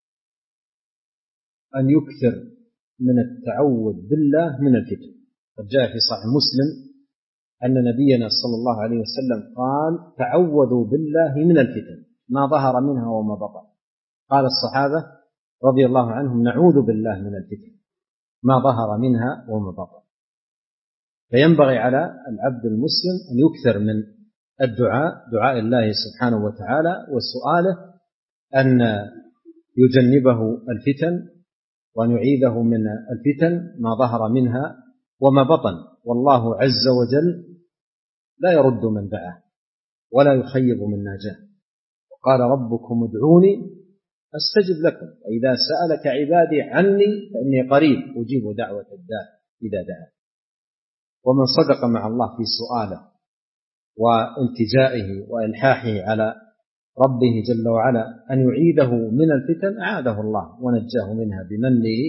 S1: أن يكثر من التعوذ بالله من الفتن. قد جاء في صحيح مسلم أن نبينا صلى الله عليه وسلم قال تعوذوا بالله من الفتن ما ظهر منها وما بطن. قال الصحابة رضي الله عنهم نعوذ بالله من الفتن ما ظهر منها وما بطن. فينبغي على العبد المسلم أن يكثر من دعاء الله سبحانه وتعالى وسؤاله أن يجنبه الفتن وأن يعيذه من الفتن ما ظهر منها وما بطن. والله عز وجل لا يرد من دعاه ولا يخيب من ناجاه. وقال ربكم ادعوني أستجب لكم وإذا سألك عبادي عني فإني قريب أجيب دعوة الداع إذا دعا. ومن صدق مع الله في سؤاله والتجائه وإلحاحه على ربه جل وعلا أن يعيده من الفتن أعاده الله ونجاه منها بمنه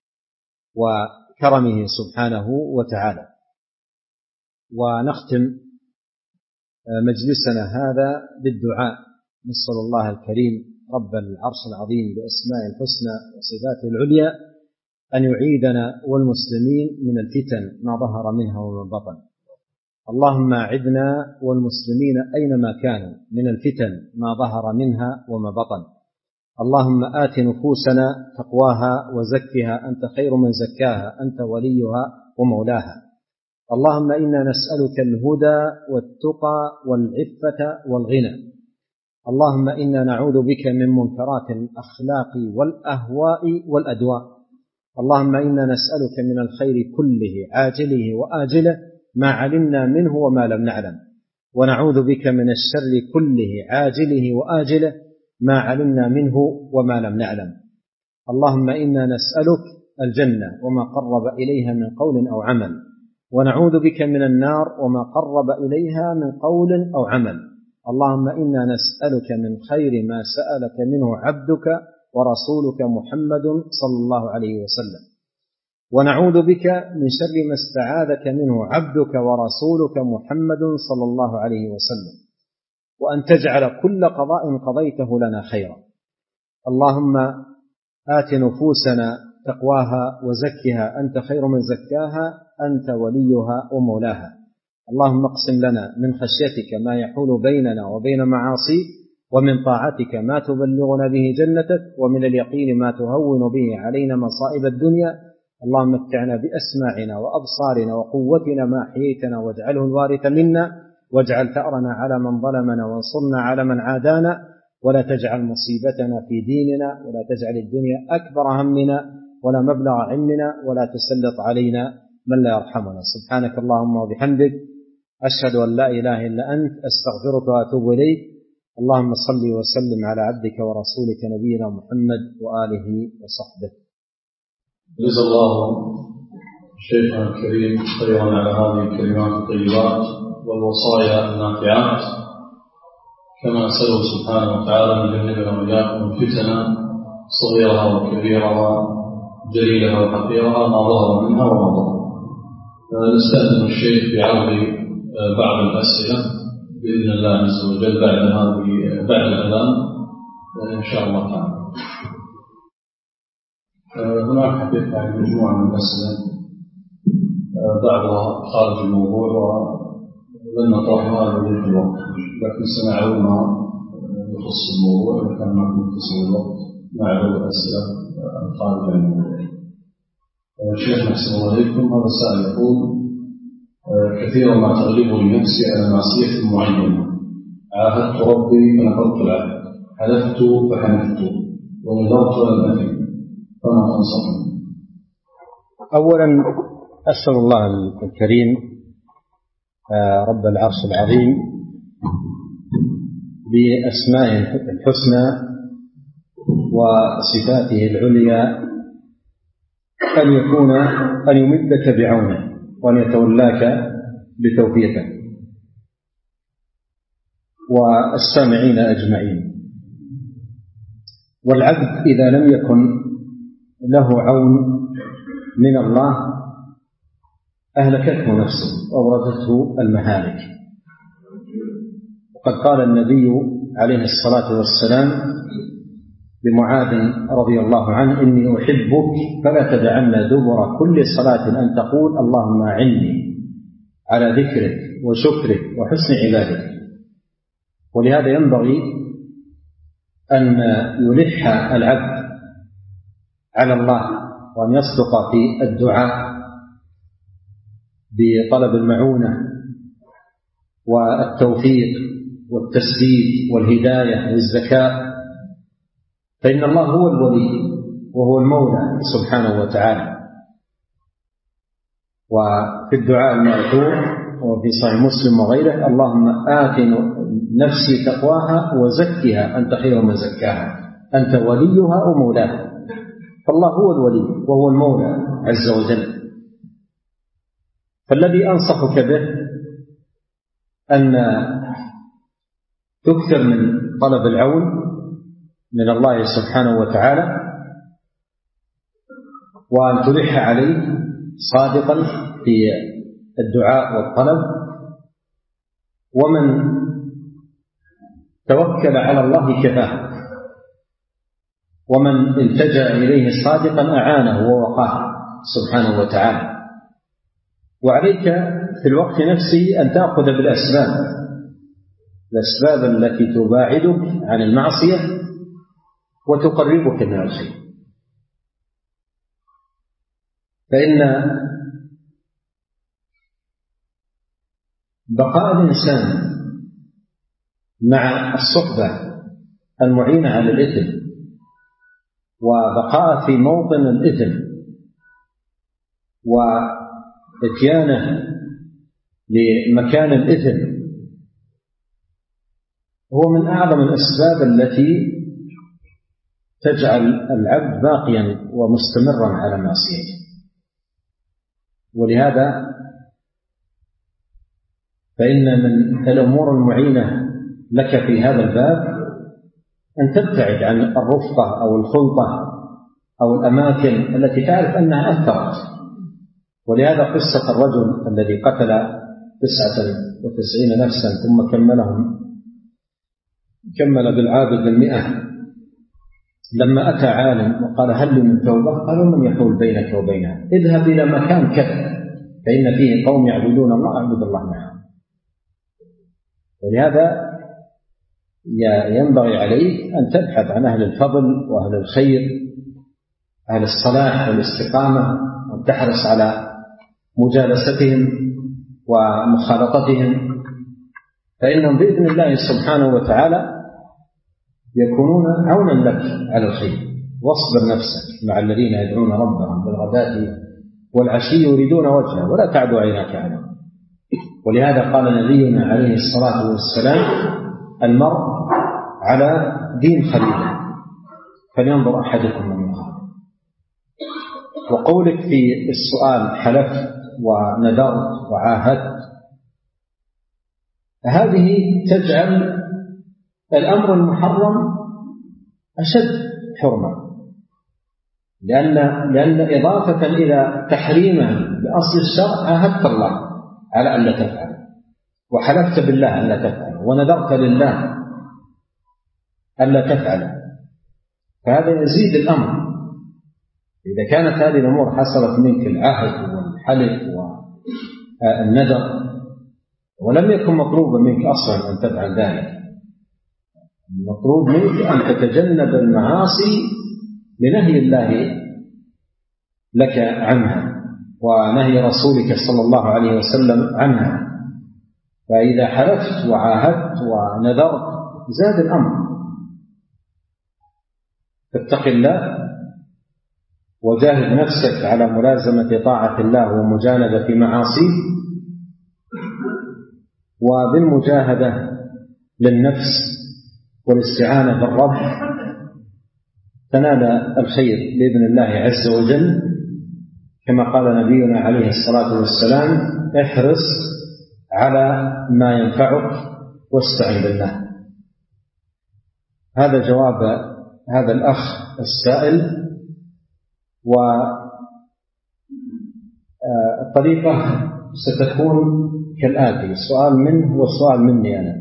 S1: وكرمه سبحانه وتعالى. ونختم مجلسنا هذا بالدعاء، نسأل الله الكريم رب العرش العظيم بأسماء الحسنى وصفاته العليا أن يعيدنا والمسلمين من الفتن ما ظهر منها وما بطن. اللهم أعذنا والمسلمين أينما كانوا من الفتن ما ظهر منها وما بطن. اللهم آت نفوسنا تقواها وزكها أنت خير من زكاها أنت وليها ومولاها. اللهم إنا نسألك الهدى والتقى والعفة والغنى. اللهم إنا نعوذ بك من منكرات الأخلاق والأهواء والأدواء. اللهم إنا نسألك من الخير كله عاجله وآجله ما علمنا منه وما لم نعلم، ونعوذ بك من الشر كله عاجله وآجله ما علمنا منه وما لم نعلم. اللهم إنا نسألك الجنة وما قرب إليها من قول أو عمل، ونعوذ بك من النار وما قرب إليها من قول أو عمل. اللهم إنا نسألك من خير ما سألك منه عبدك ورسولك محمد صلى الله عليه وسلم، ونعوذ بك من شر ما استعاذك منه عبدك ورسولك محمد صلى الله عليه وسلم، وأن تجعل كل قضاء قضيته لنا خيرا. اللهم آت نفوسنا تقواها وزكها أنت خير من زكاها أنت وليها ومولاها. اللهم اقسم لنا من خشيتك ما يحول بيننا وبين معاصيك، ومن طاعتك ما تبلغنا به جنتك، ومن اليقين ما تهون به علينا مصائب الدنيا. اللهم متعنا بأسماعنا وأبصارنا وقوتنا ما أحييتنا، واجعله الوارث منا، واجعل ثأرنا على من ظلمنا، وانصرنا على من عادانا، ولا تجعل مصيبتنا في ديننا، ولا تجعل الدنيا أكبر همنا ولا مبلغ علمنا، ولا تسلط علينا من لا يرحمنا. سبحانك اللهم وبحمدك، أشهد أن لا إله إلا أنت، أستغفرك وأتوب إليك. اللهم صل وسلم على عبدك ورسولك نبينا محمد وآله وصحبه.
S2: جزا الله شيخنا الكريم خيرا على هذه الكلمات الطيبات والوصايا النافعات، كما أسأله سبحانه وتعالى أن يجنبنا وإياكم الفتن صغيرها وكبيرها جليلها وحقيرها ما ظهر منها وما بطن. نستأذن الشيخ بعرض بعض الأسئلة بإذن الله عز وجل بعد الأذان إن شاء الله تعالى. هناك حقيقة مجموعة من الأسئلة بعضها خارج الموضوع ولن نطرحها لضيق الوقت، لكن سنعرضها يخص الموضوع وكان معكم متصل الوقت نعرض الأسئلة خارج الموضوع. شيخ أحسن الله عليكم، هذا السائل يقول: كثيرا ما تغلبني نفسي على معصية معينة، عاهدت ربي فنقضت العهد، حلفت فحنفت، ونذرت ولم أفي، فما تنصحني؟
S1: أولا أسأل الله الكريم رب العرش العظيم بأسمائه الحسنى وصفاته العليا أن يمدك بعونه وأن يتولاك بتوفيقه والسامعين أجمعين. والعبد إذا لم يكن له عون من الله أهلكته نفسه وأوردته المهالك. وقد قال النبي عليه الصلاة والسلام لمعاذ رضي الله عنه: إني أحبك فلا تدعن دبر كل صلاة أن تقول اللهم أعني على ذكرك وشكرك وحسن عبادتك. ولهذا ينبغي أن يلح العبد على الله وأن يصدق في الدعاء بطلب المعونة والتوفيق والتسديد والهداية والزكاة، فإن الله هو الولي وهو المولى سبحانه وتعالى. وفي الدعاء المأثور وفي صحيح مسلم وغيره: اللهم آت نفسي تقواها وزكها أنت خير من زكاها أنت وليها ومولاها. فالله هو الولي وهو المولى عز وجل. فالذي أنصحك به أن تكثر من طلب العون من الله سبحانه وتعالى، وأن تلح عليه صادقا في الدعاء والطلب. ومن توكل على الله كفاه، ومن التجأ إليه صادقا أعانه ووقاه سبحانه وتعالى. وعليك في الوقت نفسه أن تأخذ بالأسباب التي تباعدك عن المعصية وتقربك من الخير. فإن بقاء الإنسان مع الصحبة المعينة على الإثم وبقاء في موطن الإثم وإتيانه لمكان الإثم هو من أعظم الأسباب التي تجعل العبد باقيا ومستمرا على معصيته. ولهذا فإن من الأمور المعينة لك في هذا الباب أن تبتعد عن الرفقة أو الخلطة أو الأماكن التي تعرف أنها أثرت ولهذا قصة الرجل الذي قتل 99 نفسا ثم كمل بالعابد 100، لما أتى عالم وقال هل لي من توبة؟ قالوا من يحول بينك وبينها؟ اذهب إلى مكان كذا فإن فيه قوم يعبدون الله أعبد الله معهم. ولهذا ينبغي عليك أن تبحث عن أهل الفضل وأهل الخير، أهل الصلاح والاستقامة، وأن تحرص على مجالستهم ومخالطتهم، فإنهم بإذن الله سبحانه وتعالى يكونون عونا لك على الخير. واصبر نفسك مع الذين يدعون ربهم بالغداة والعشي يريدون وجهه ولا تعد عيناك عنهم. ولهذا قال نبينا عليه الصلاة والسلام المرء على دين خليله فلينظر أحدكم من يخالف. وقولك في السؤال حلفت ونذرت وعاهدت، هذه تجعل الأمر المحرم أشد حرمة، لأن إضافة إلى تحريمه بأصل الشرع عاهدت الله على أن لا تفعل، وحلفت بالله أن لا تفعل، ونذرت لله أن لا تفعل، فهذا يزيد الأمر. إذا كانت هذه الأمور حصلت منك العهد والحلف والنذر ولم يكن مطلوبا منك أصلا أن تفعل ذلك، المطلوب منك أن تتجنب المعاصي لنهي الله لك عنها ونهي رسولك صلى الله عليه وسلم عنها. فإذا حلفت وعاهدت ونذرت زاد الأمر. فاتق الله وجاهد نفسك على ملازمة طاعة الله ومجانبة معاصيه، وبالمجاهدة للنفس والاستعانة بالرب تنال الخير بإذن الله عز وجل، كما قال نبينا عليه الصلاة والسلام احرص على ما ينفعك واستعن بالله. هذا جواب هذا الأخ السائل. والطريقة ستكون كالآتي: سؤال منه وسؤال مني أنا،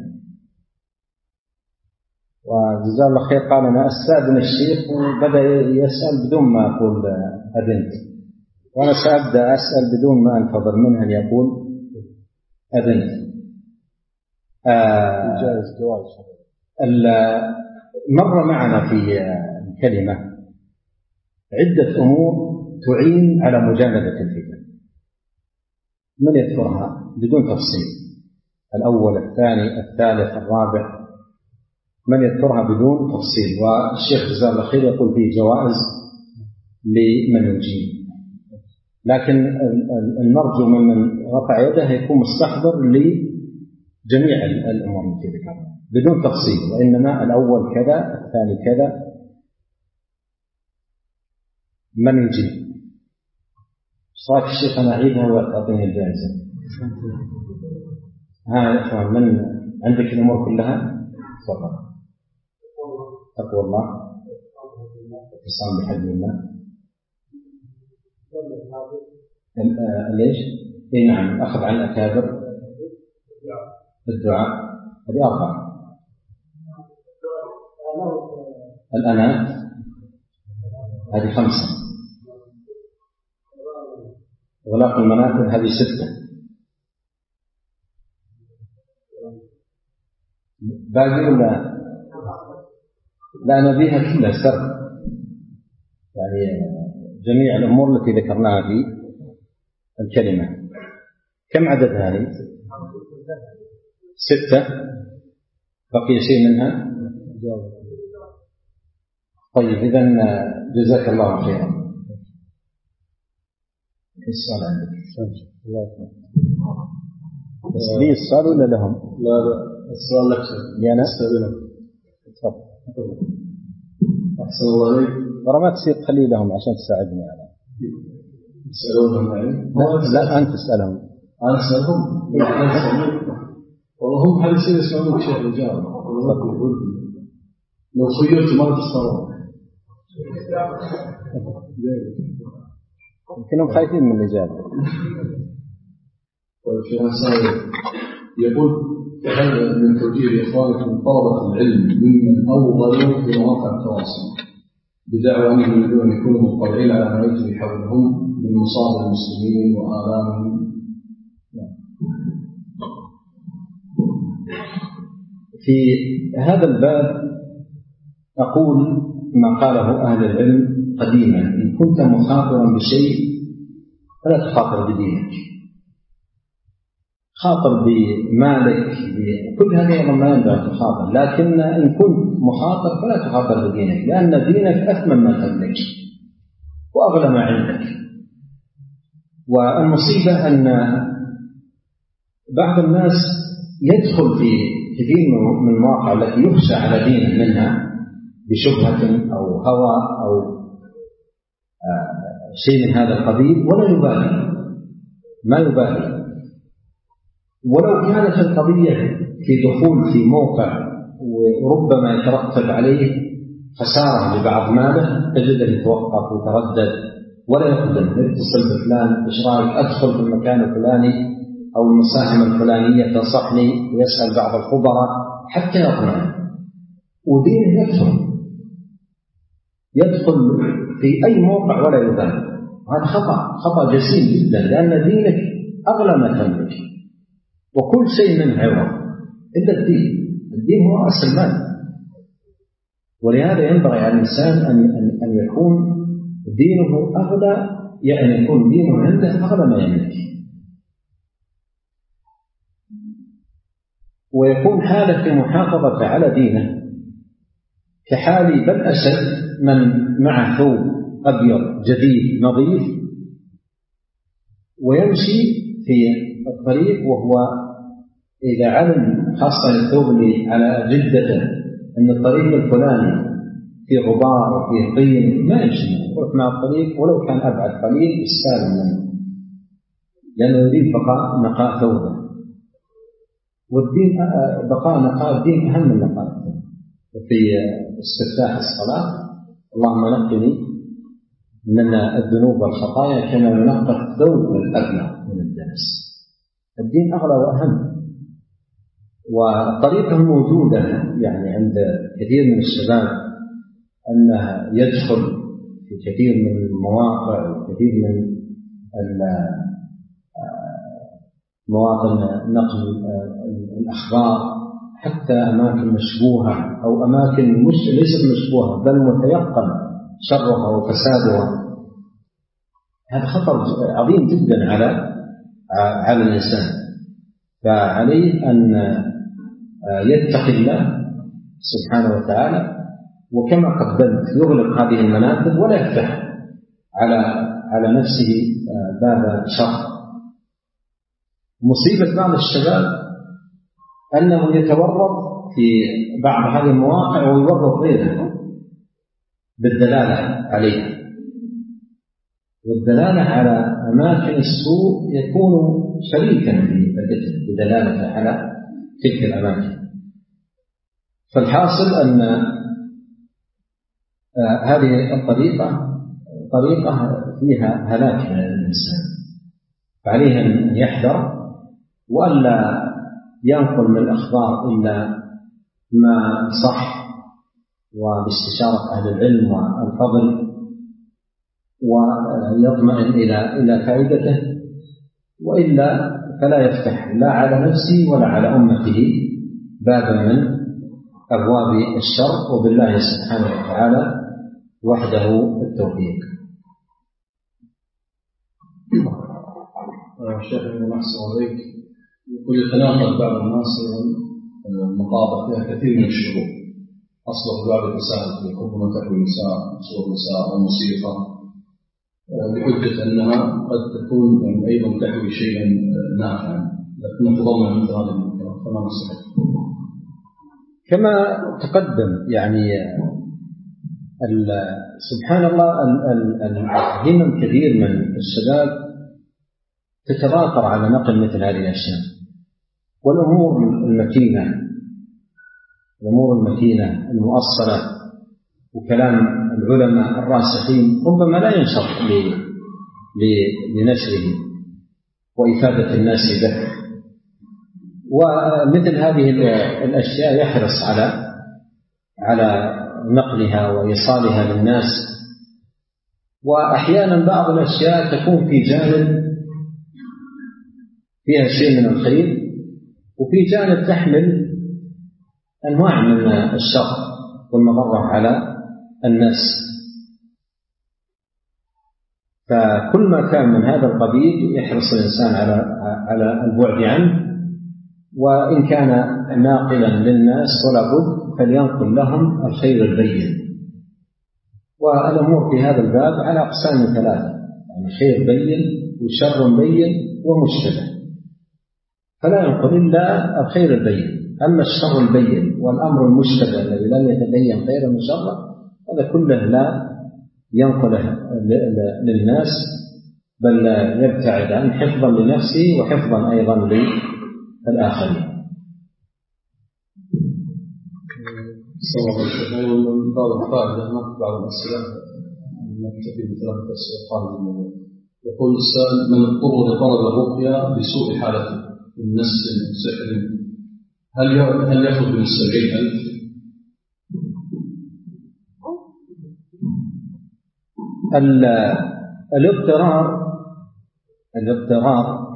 S1: وجزاه الله خير. قال أنا أستأذن الشيخ، وبدأ يسأل بدون ما أقول أذنت، وأنا سأبدأ أسأل بدون ما أنتظر منه أن يقول أذنت. مر معنا في الكلمة عدة أمور تعين على مجانبة الفتن، من يذكرها بدون تفصيل؟ الأول، الثاني، الثالث، الرابع، من يذكرها بدون تفصيل؟ والشيخ جزاه الله خير يقول فيه جوائز لمن يجيب، لكن المرجو ممن رفع يده يكون مستحضر لجميع الأمور التي ذكرها بدون تفصيل، وإنما الأول كذا، الثاني كذا. من يجيب؟ صلاة الشيخ أنا أعيدها وتعطيني الجائزة. يا إخوان، من عندك الأمور كلها؟ تفضل. تقوى الله، اتصال بحبل الله، ليش؟ إيه نعم، أخذ عن الأكابر، الدعاء، هذه 4. الأنات هذه 5. إغلاق المنافذ هذه 6. باقي ولا لا؟ نبيها كلها سر، يعني جميع الأمور التي ذكرناها في الكلمة. كم عدد هذه؟ 6. بقي شيء منها؟ طيب، إذن جزاك الله خيرا. السؤال عندك؟ بس لي السؤال ولا لهم؟
S2: لا السؤال لك
S1: لأنا؟
S2: تفضل. أحسن الله عليك.
S1: ترى ما تصير تخلي لهم عشان تساعدني على
S2: يسألونهم يعني؟
S1: لا أنت تسألهم.
S2: أنا أسألهم؟ والله هم حريصين يسمعونك شيخ رجال، لو خيرت ما تصرون.
S1: يمكنهم خايفين من الإجابة.
S2: والشيخ السائل يقول: هل من توجيه إخوانكم طلبة العلم ممن أوغلوا في مواقع التواصل بدعوى أنهم يريدون أن يكونوا مطلعين على ما يجري حولهم من مصاب المسلمين وآلامهم؟
S1: في هذا الباب أقول ما قاله أهل العلم قديما: إن كنت مخاطرا بشيء فلا تخاطر بدينك، خاطر بمالك، كل هذه أيضا ما ينبغي أن تخاطر، لكن إن كنت مخاطر فلا تخاطر بدينك، لأن دينك أثمن ما تملك وأغلى ما عندك. والمصيبة أن بعض الناس يدخل في كثير من المواقع التي يخشى على دينه منها بشبهة أو هوى أو شيء من هذا القبيل ولا يبالي، ما يبالي، ولو كانت القضية في دخول في موقع وربما يترتب عليه خسارة لبعض ماله، تجده يتوقف ويتردد ولا يقدم، يتصل بفلان: ايش رايك ادخل في المكان الفلاني او المساهمة الفلانية تنصحني، ويسأل بعض الخبراء حتى يقنع، ودينه يدخل في أي موقع ولا يبالي. وهذا خطأ جسيم جدا، لأن دينك أغلى ما تملك، وكل شيء منه عوض إلا الدين هو رأس المال. ولهذا ينبغي على الإنسان أن يكون دينه أغلى، يعني يكون دينه عنده أغلى ما يملك، ويكون حالة في محافظة على دينه كحالي بل أشد من معه ثوب أبيض جديد نظيف ويمشي في الطريق وهو إذا علم، خاصة الثوب اللي على جلدته، أن الطريق الفلاني في غبار وفيه طين، ما يمشي، يروح مع الطريق ولو كان أبعد قليل يستالم منه، لأنه يريد بقاء نقاء ثوبه. والدين بقاء نقاء الدين أهم من نقاء الثوب. وفي استفتاح الصلاة: اللهم نقني من الذنوب والخطايا كما ينقى الثوب الأبيض من الدنس. الدين أغلى وأهم، والطريقة موجودة يعني عند كثير من الشباب أنه يدخل في كثير من المواقع وكثير من مواطن نقل الأخبار، حتى أماكن مشبوهة أو أماكن ليست مشبوهة بل متيقن شرها وفسادها. هذا خطر عظيم جدا على الإنسان، فعليه أن يتقي الله سبحانه وتعالى، وكما قدمت يغلق هذه المنافذ ولا يفتح على نفسه باب شر. مصيبة بعض الشباب أنه يتورط في بعض هذه المواقع ويورط غيره بالدلالة عليها، والدلالة على أماكن السوء يكون شريكا في الإثم بدلالته على تلك الأماكن. فالحاصل أن هذه الطريقة طريقة فيها هلاك للإنسان، فعليه أن يحذر وألا ينقل من الأخبار إلا ما صح وباستشارة أهل العلم والفضل، ويطمئن إلى فائدته، وإلا فلا يفتح لا على نفسه ولا على أمته بابا من أبواب الشر، وبالله سبحانه وتعالى وحده التوفيق.
S2: الشيخ ابن أحسن عليك يقول: يتناقض بعض الناس المقاطع فيها كثير من الشروط، أصله بعض التساهل في حكم تحويل نساء، صور نساء وموسيقى، بحجة أنها قد تكون أيضا تحوي شيئا نافعا، لكن تضمن مثل هذه المنكرات، فما نصيحة؟
S1: كما تقدم يعني سبحان الله الهمم كثير من الشباب تتضاطر على نقل مثل هذه الأشياء، والأمور المتينة المؤصلة وكلام العلماء الراسخين ربما لا ينشر لنشره وإفادة الناس به. ومثل هذه الأشياء يحرص على نقلها وإيصالها للناس. وأحيانا بعض الأشياء تكون في جانب فيها شيء من الخير، وفي جانب تحمل أنواع من الشر والمضرة على الناس. فكل ما كان من هذا القبيل يحرص الإنسان على البعد عنه، وإن كان ناقلا للناس ولا بد فلينقل لهم الخير البين. والأمور في هذا الباب على أقسام ثلاثة، يعني خير بين وشر بين ومشتبه، فلا ينقل إلا الخير البين. أما الشر البين والأمر المشتبه الذي لم يتبين خيرا من شره هذا كله لا ينقله للناس، بل يبتعد عنه حفظا لنفسه وحفظا أيضا للآخرين.
S2: من بعض الفائدة نقل بعض الأسئلة نكتفي بثلاثة أسئلة خارج الموضوع. يقول السائل: من اضطر لطلب الرقية بسوء حالته من نس أو سحر هل يأخذ من 70,000؟
S1: الاضطرار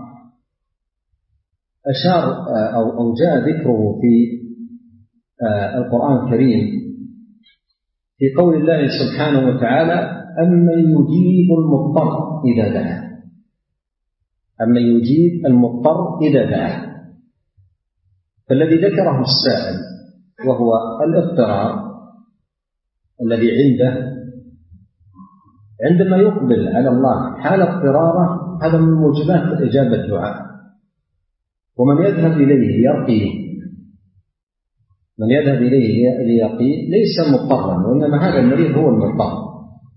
S1: أشار أو جاء ذكره في القرآن الكريم في قول الله سبحانه وتعالى: أمن يجيب المضطر إذا دعاه. أمن يجيب المضطر إذا دعاه. فالذي ذكره السائل وهو الاضطرار الذي عنده عندما يقبل على الله حال اضطراره، هذا من موجبات إجابة الدعاء. ومن يذهب إليه ليرقيه ليس مضطرا، وإنما هذا المريض هو المضطر.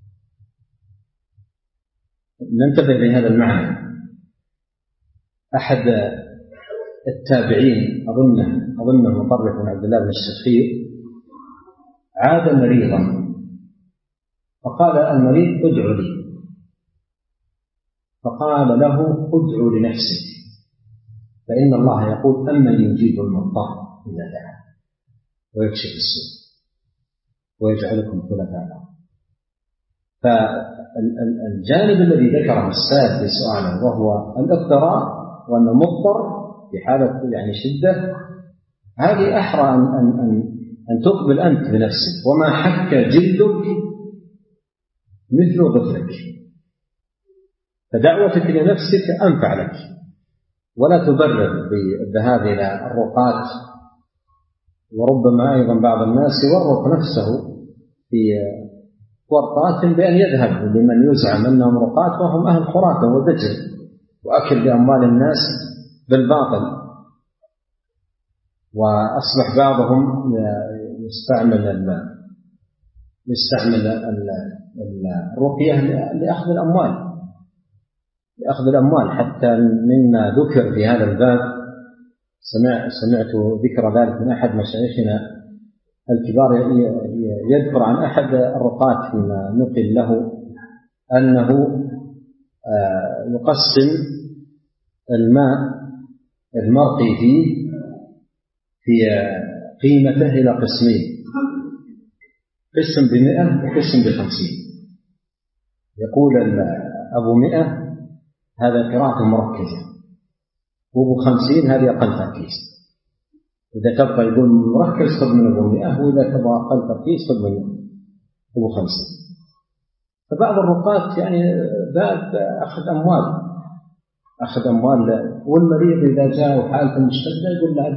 S1: ننتبه لهذا المعنى. أحد التابعين أظنه مطرف بن عبد الله بن الشخير عاد مريضا، فقال المريض: ادعو لي. فقال له: ادعو لنفسك، فإن الله يقول: أمن يجيب المضطر إذا دعاه ويكشف السوء ويجعلكم خلفاء الأرض. فالجانب الذي ذكره السائل في سؤاله وهو الاضطرار وأنه مضطر في حالة يعني شدة، هذه أحرى أن تقبل أنت بنفسك، وما حك جلدك مثل ظفرك، فدعوتك لنفسك أنفع لك. ولا تبرر بالذهاب إلى الرقاة. وربما أيضا بعض الناس يورط نفسه في ورطات بأن يذهب لمن يزعم أنهم رقاة وهم أهل خرافة ودجل وأكل بأموال الناس بالباطل. وأصبح بعضهم يستعمل الرقية لأخذ الأموال. حتى مما ذكر في هذا الباب سمعت ذكر ذلك من أحد مشايخنا الكبار، يذكر عن أحد الرقاة فيما نقل له أنه يقسم الماء المرقي فيه في قيمته إلى قسمين: قسم ب100 وقسم ب50. يقول أبو 100 هذا قراءة مركزة، وأبو 50 هذه أقل تركيز. إذا تبقى يقول مركز خذ من أبو 100، وإذا تبغى أقل تركيز خذ من أبو 50. فبعض الرقاة يعني باب أخذ أموال، والمريض إذا جاء حالته مشتدة يقول له هذا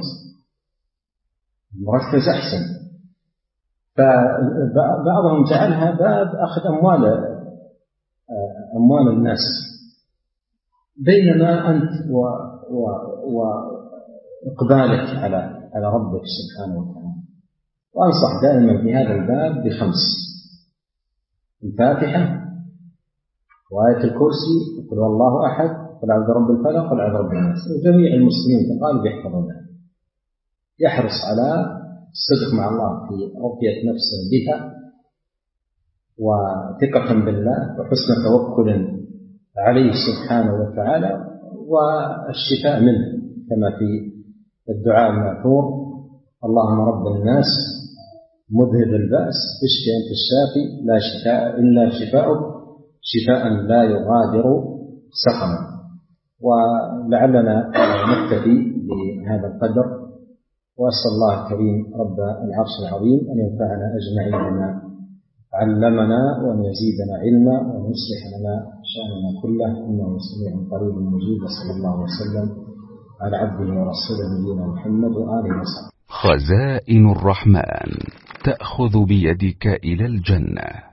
S1: مركز أحسن. فبعضهم جعلها باب أخذ أموال الناس، بينما أنت وإقبالك على ربك سبحانه وتعالى. وأنصح دائما في هذا الباب ب5: الفاتحة وآية الكرسي وقل هو الله أحد قل أعوذ برب الفلق قل أعوذ برب الناس. وجميع المسلمين تقال يحفظونها. يحرص على الصدق مع الله في رقية نفسه بها، وثقة بالله، وحسن توكل عليه سبحانه وتعالى والشفاء منه، كما في الدعاء المأثور: اللهم رب الناس مذهب البأس اشف أنت الشافي لا شفاء إلا شفاؤك شفاء لا يغادر سقما. ولعلنا نكتفي بهذا القدر، وأسأل الله الكريم رب العرش العظيم أن ينفعنا أجمعين بما علمنا، وأن يزيدنا علما، وأن يصلح لنا شأننا كله، إنه سميع قريب مجيب. صلى الله وسلم على عبده ورسوله نبينا محمد وآله وصحبه.
S3: خزائن الرحمن تأخذ بيدك إلى الجنة.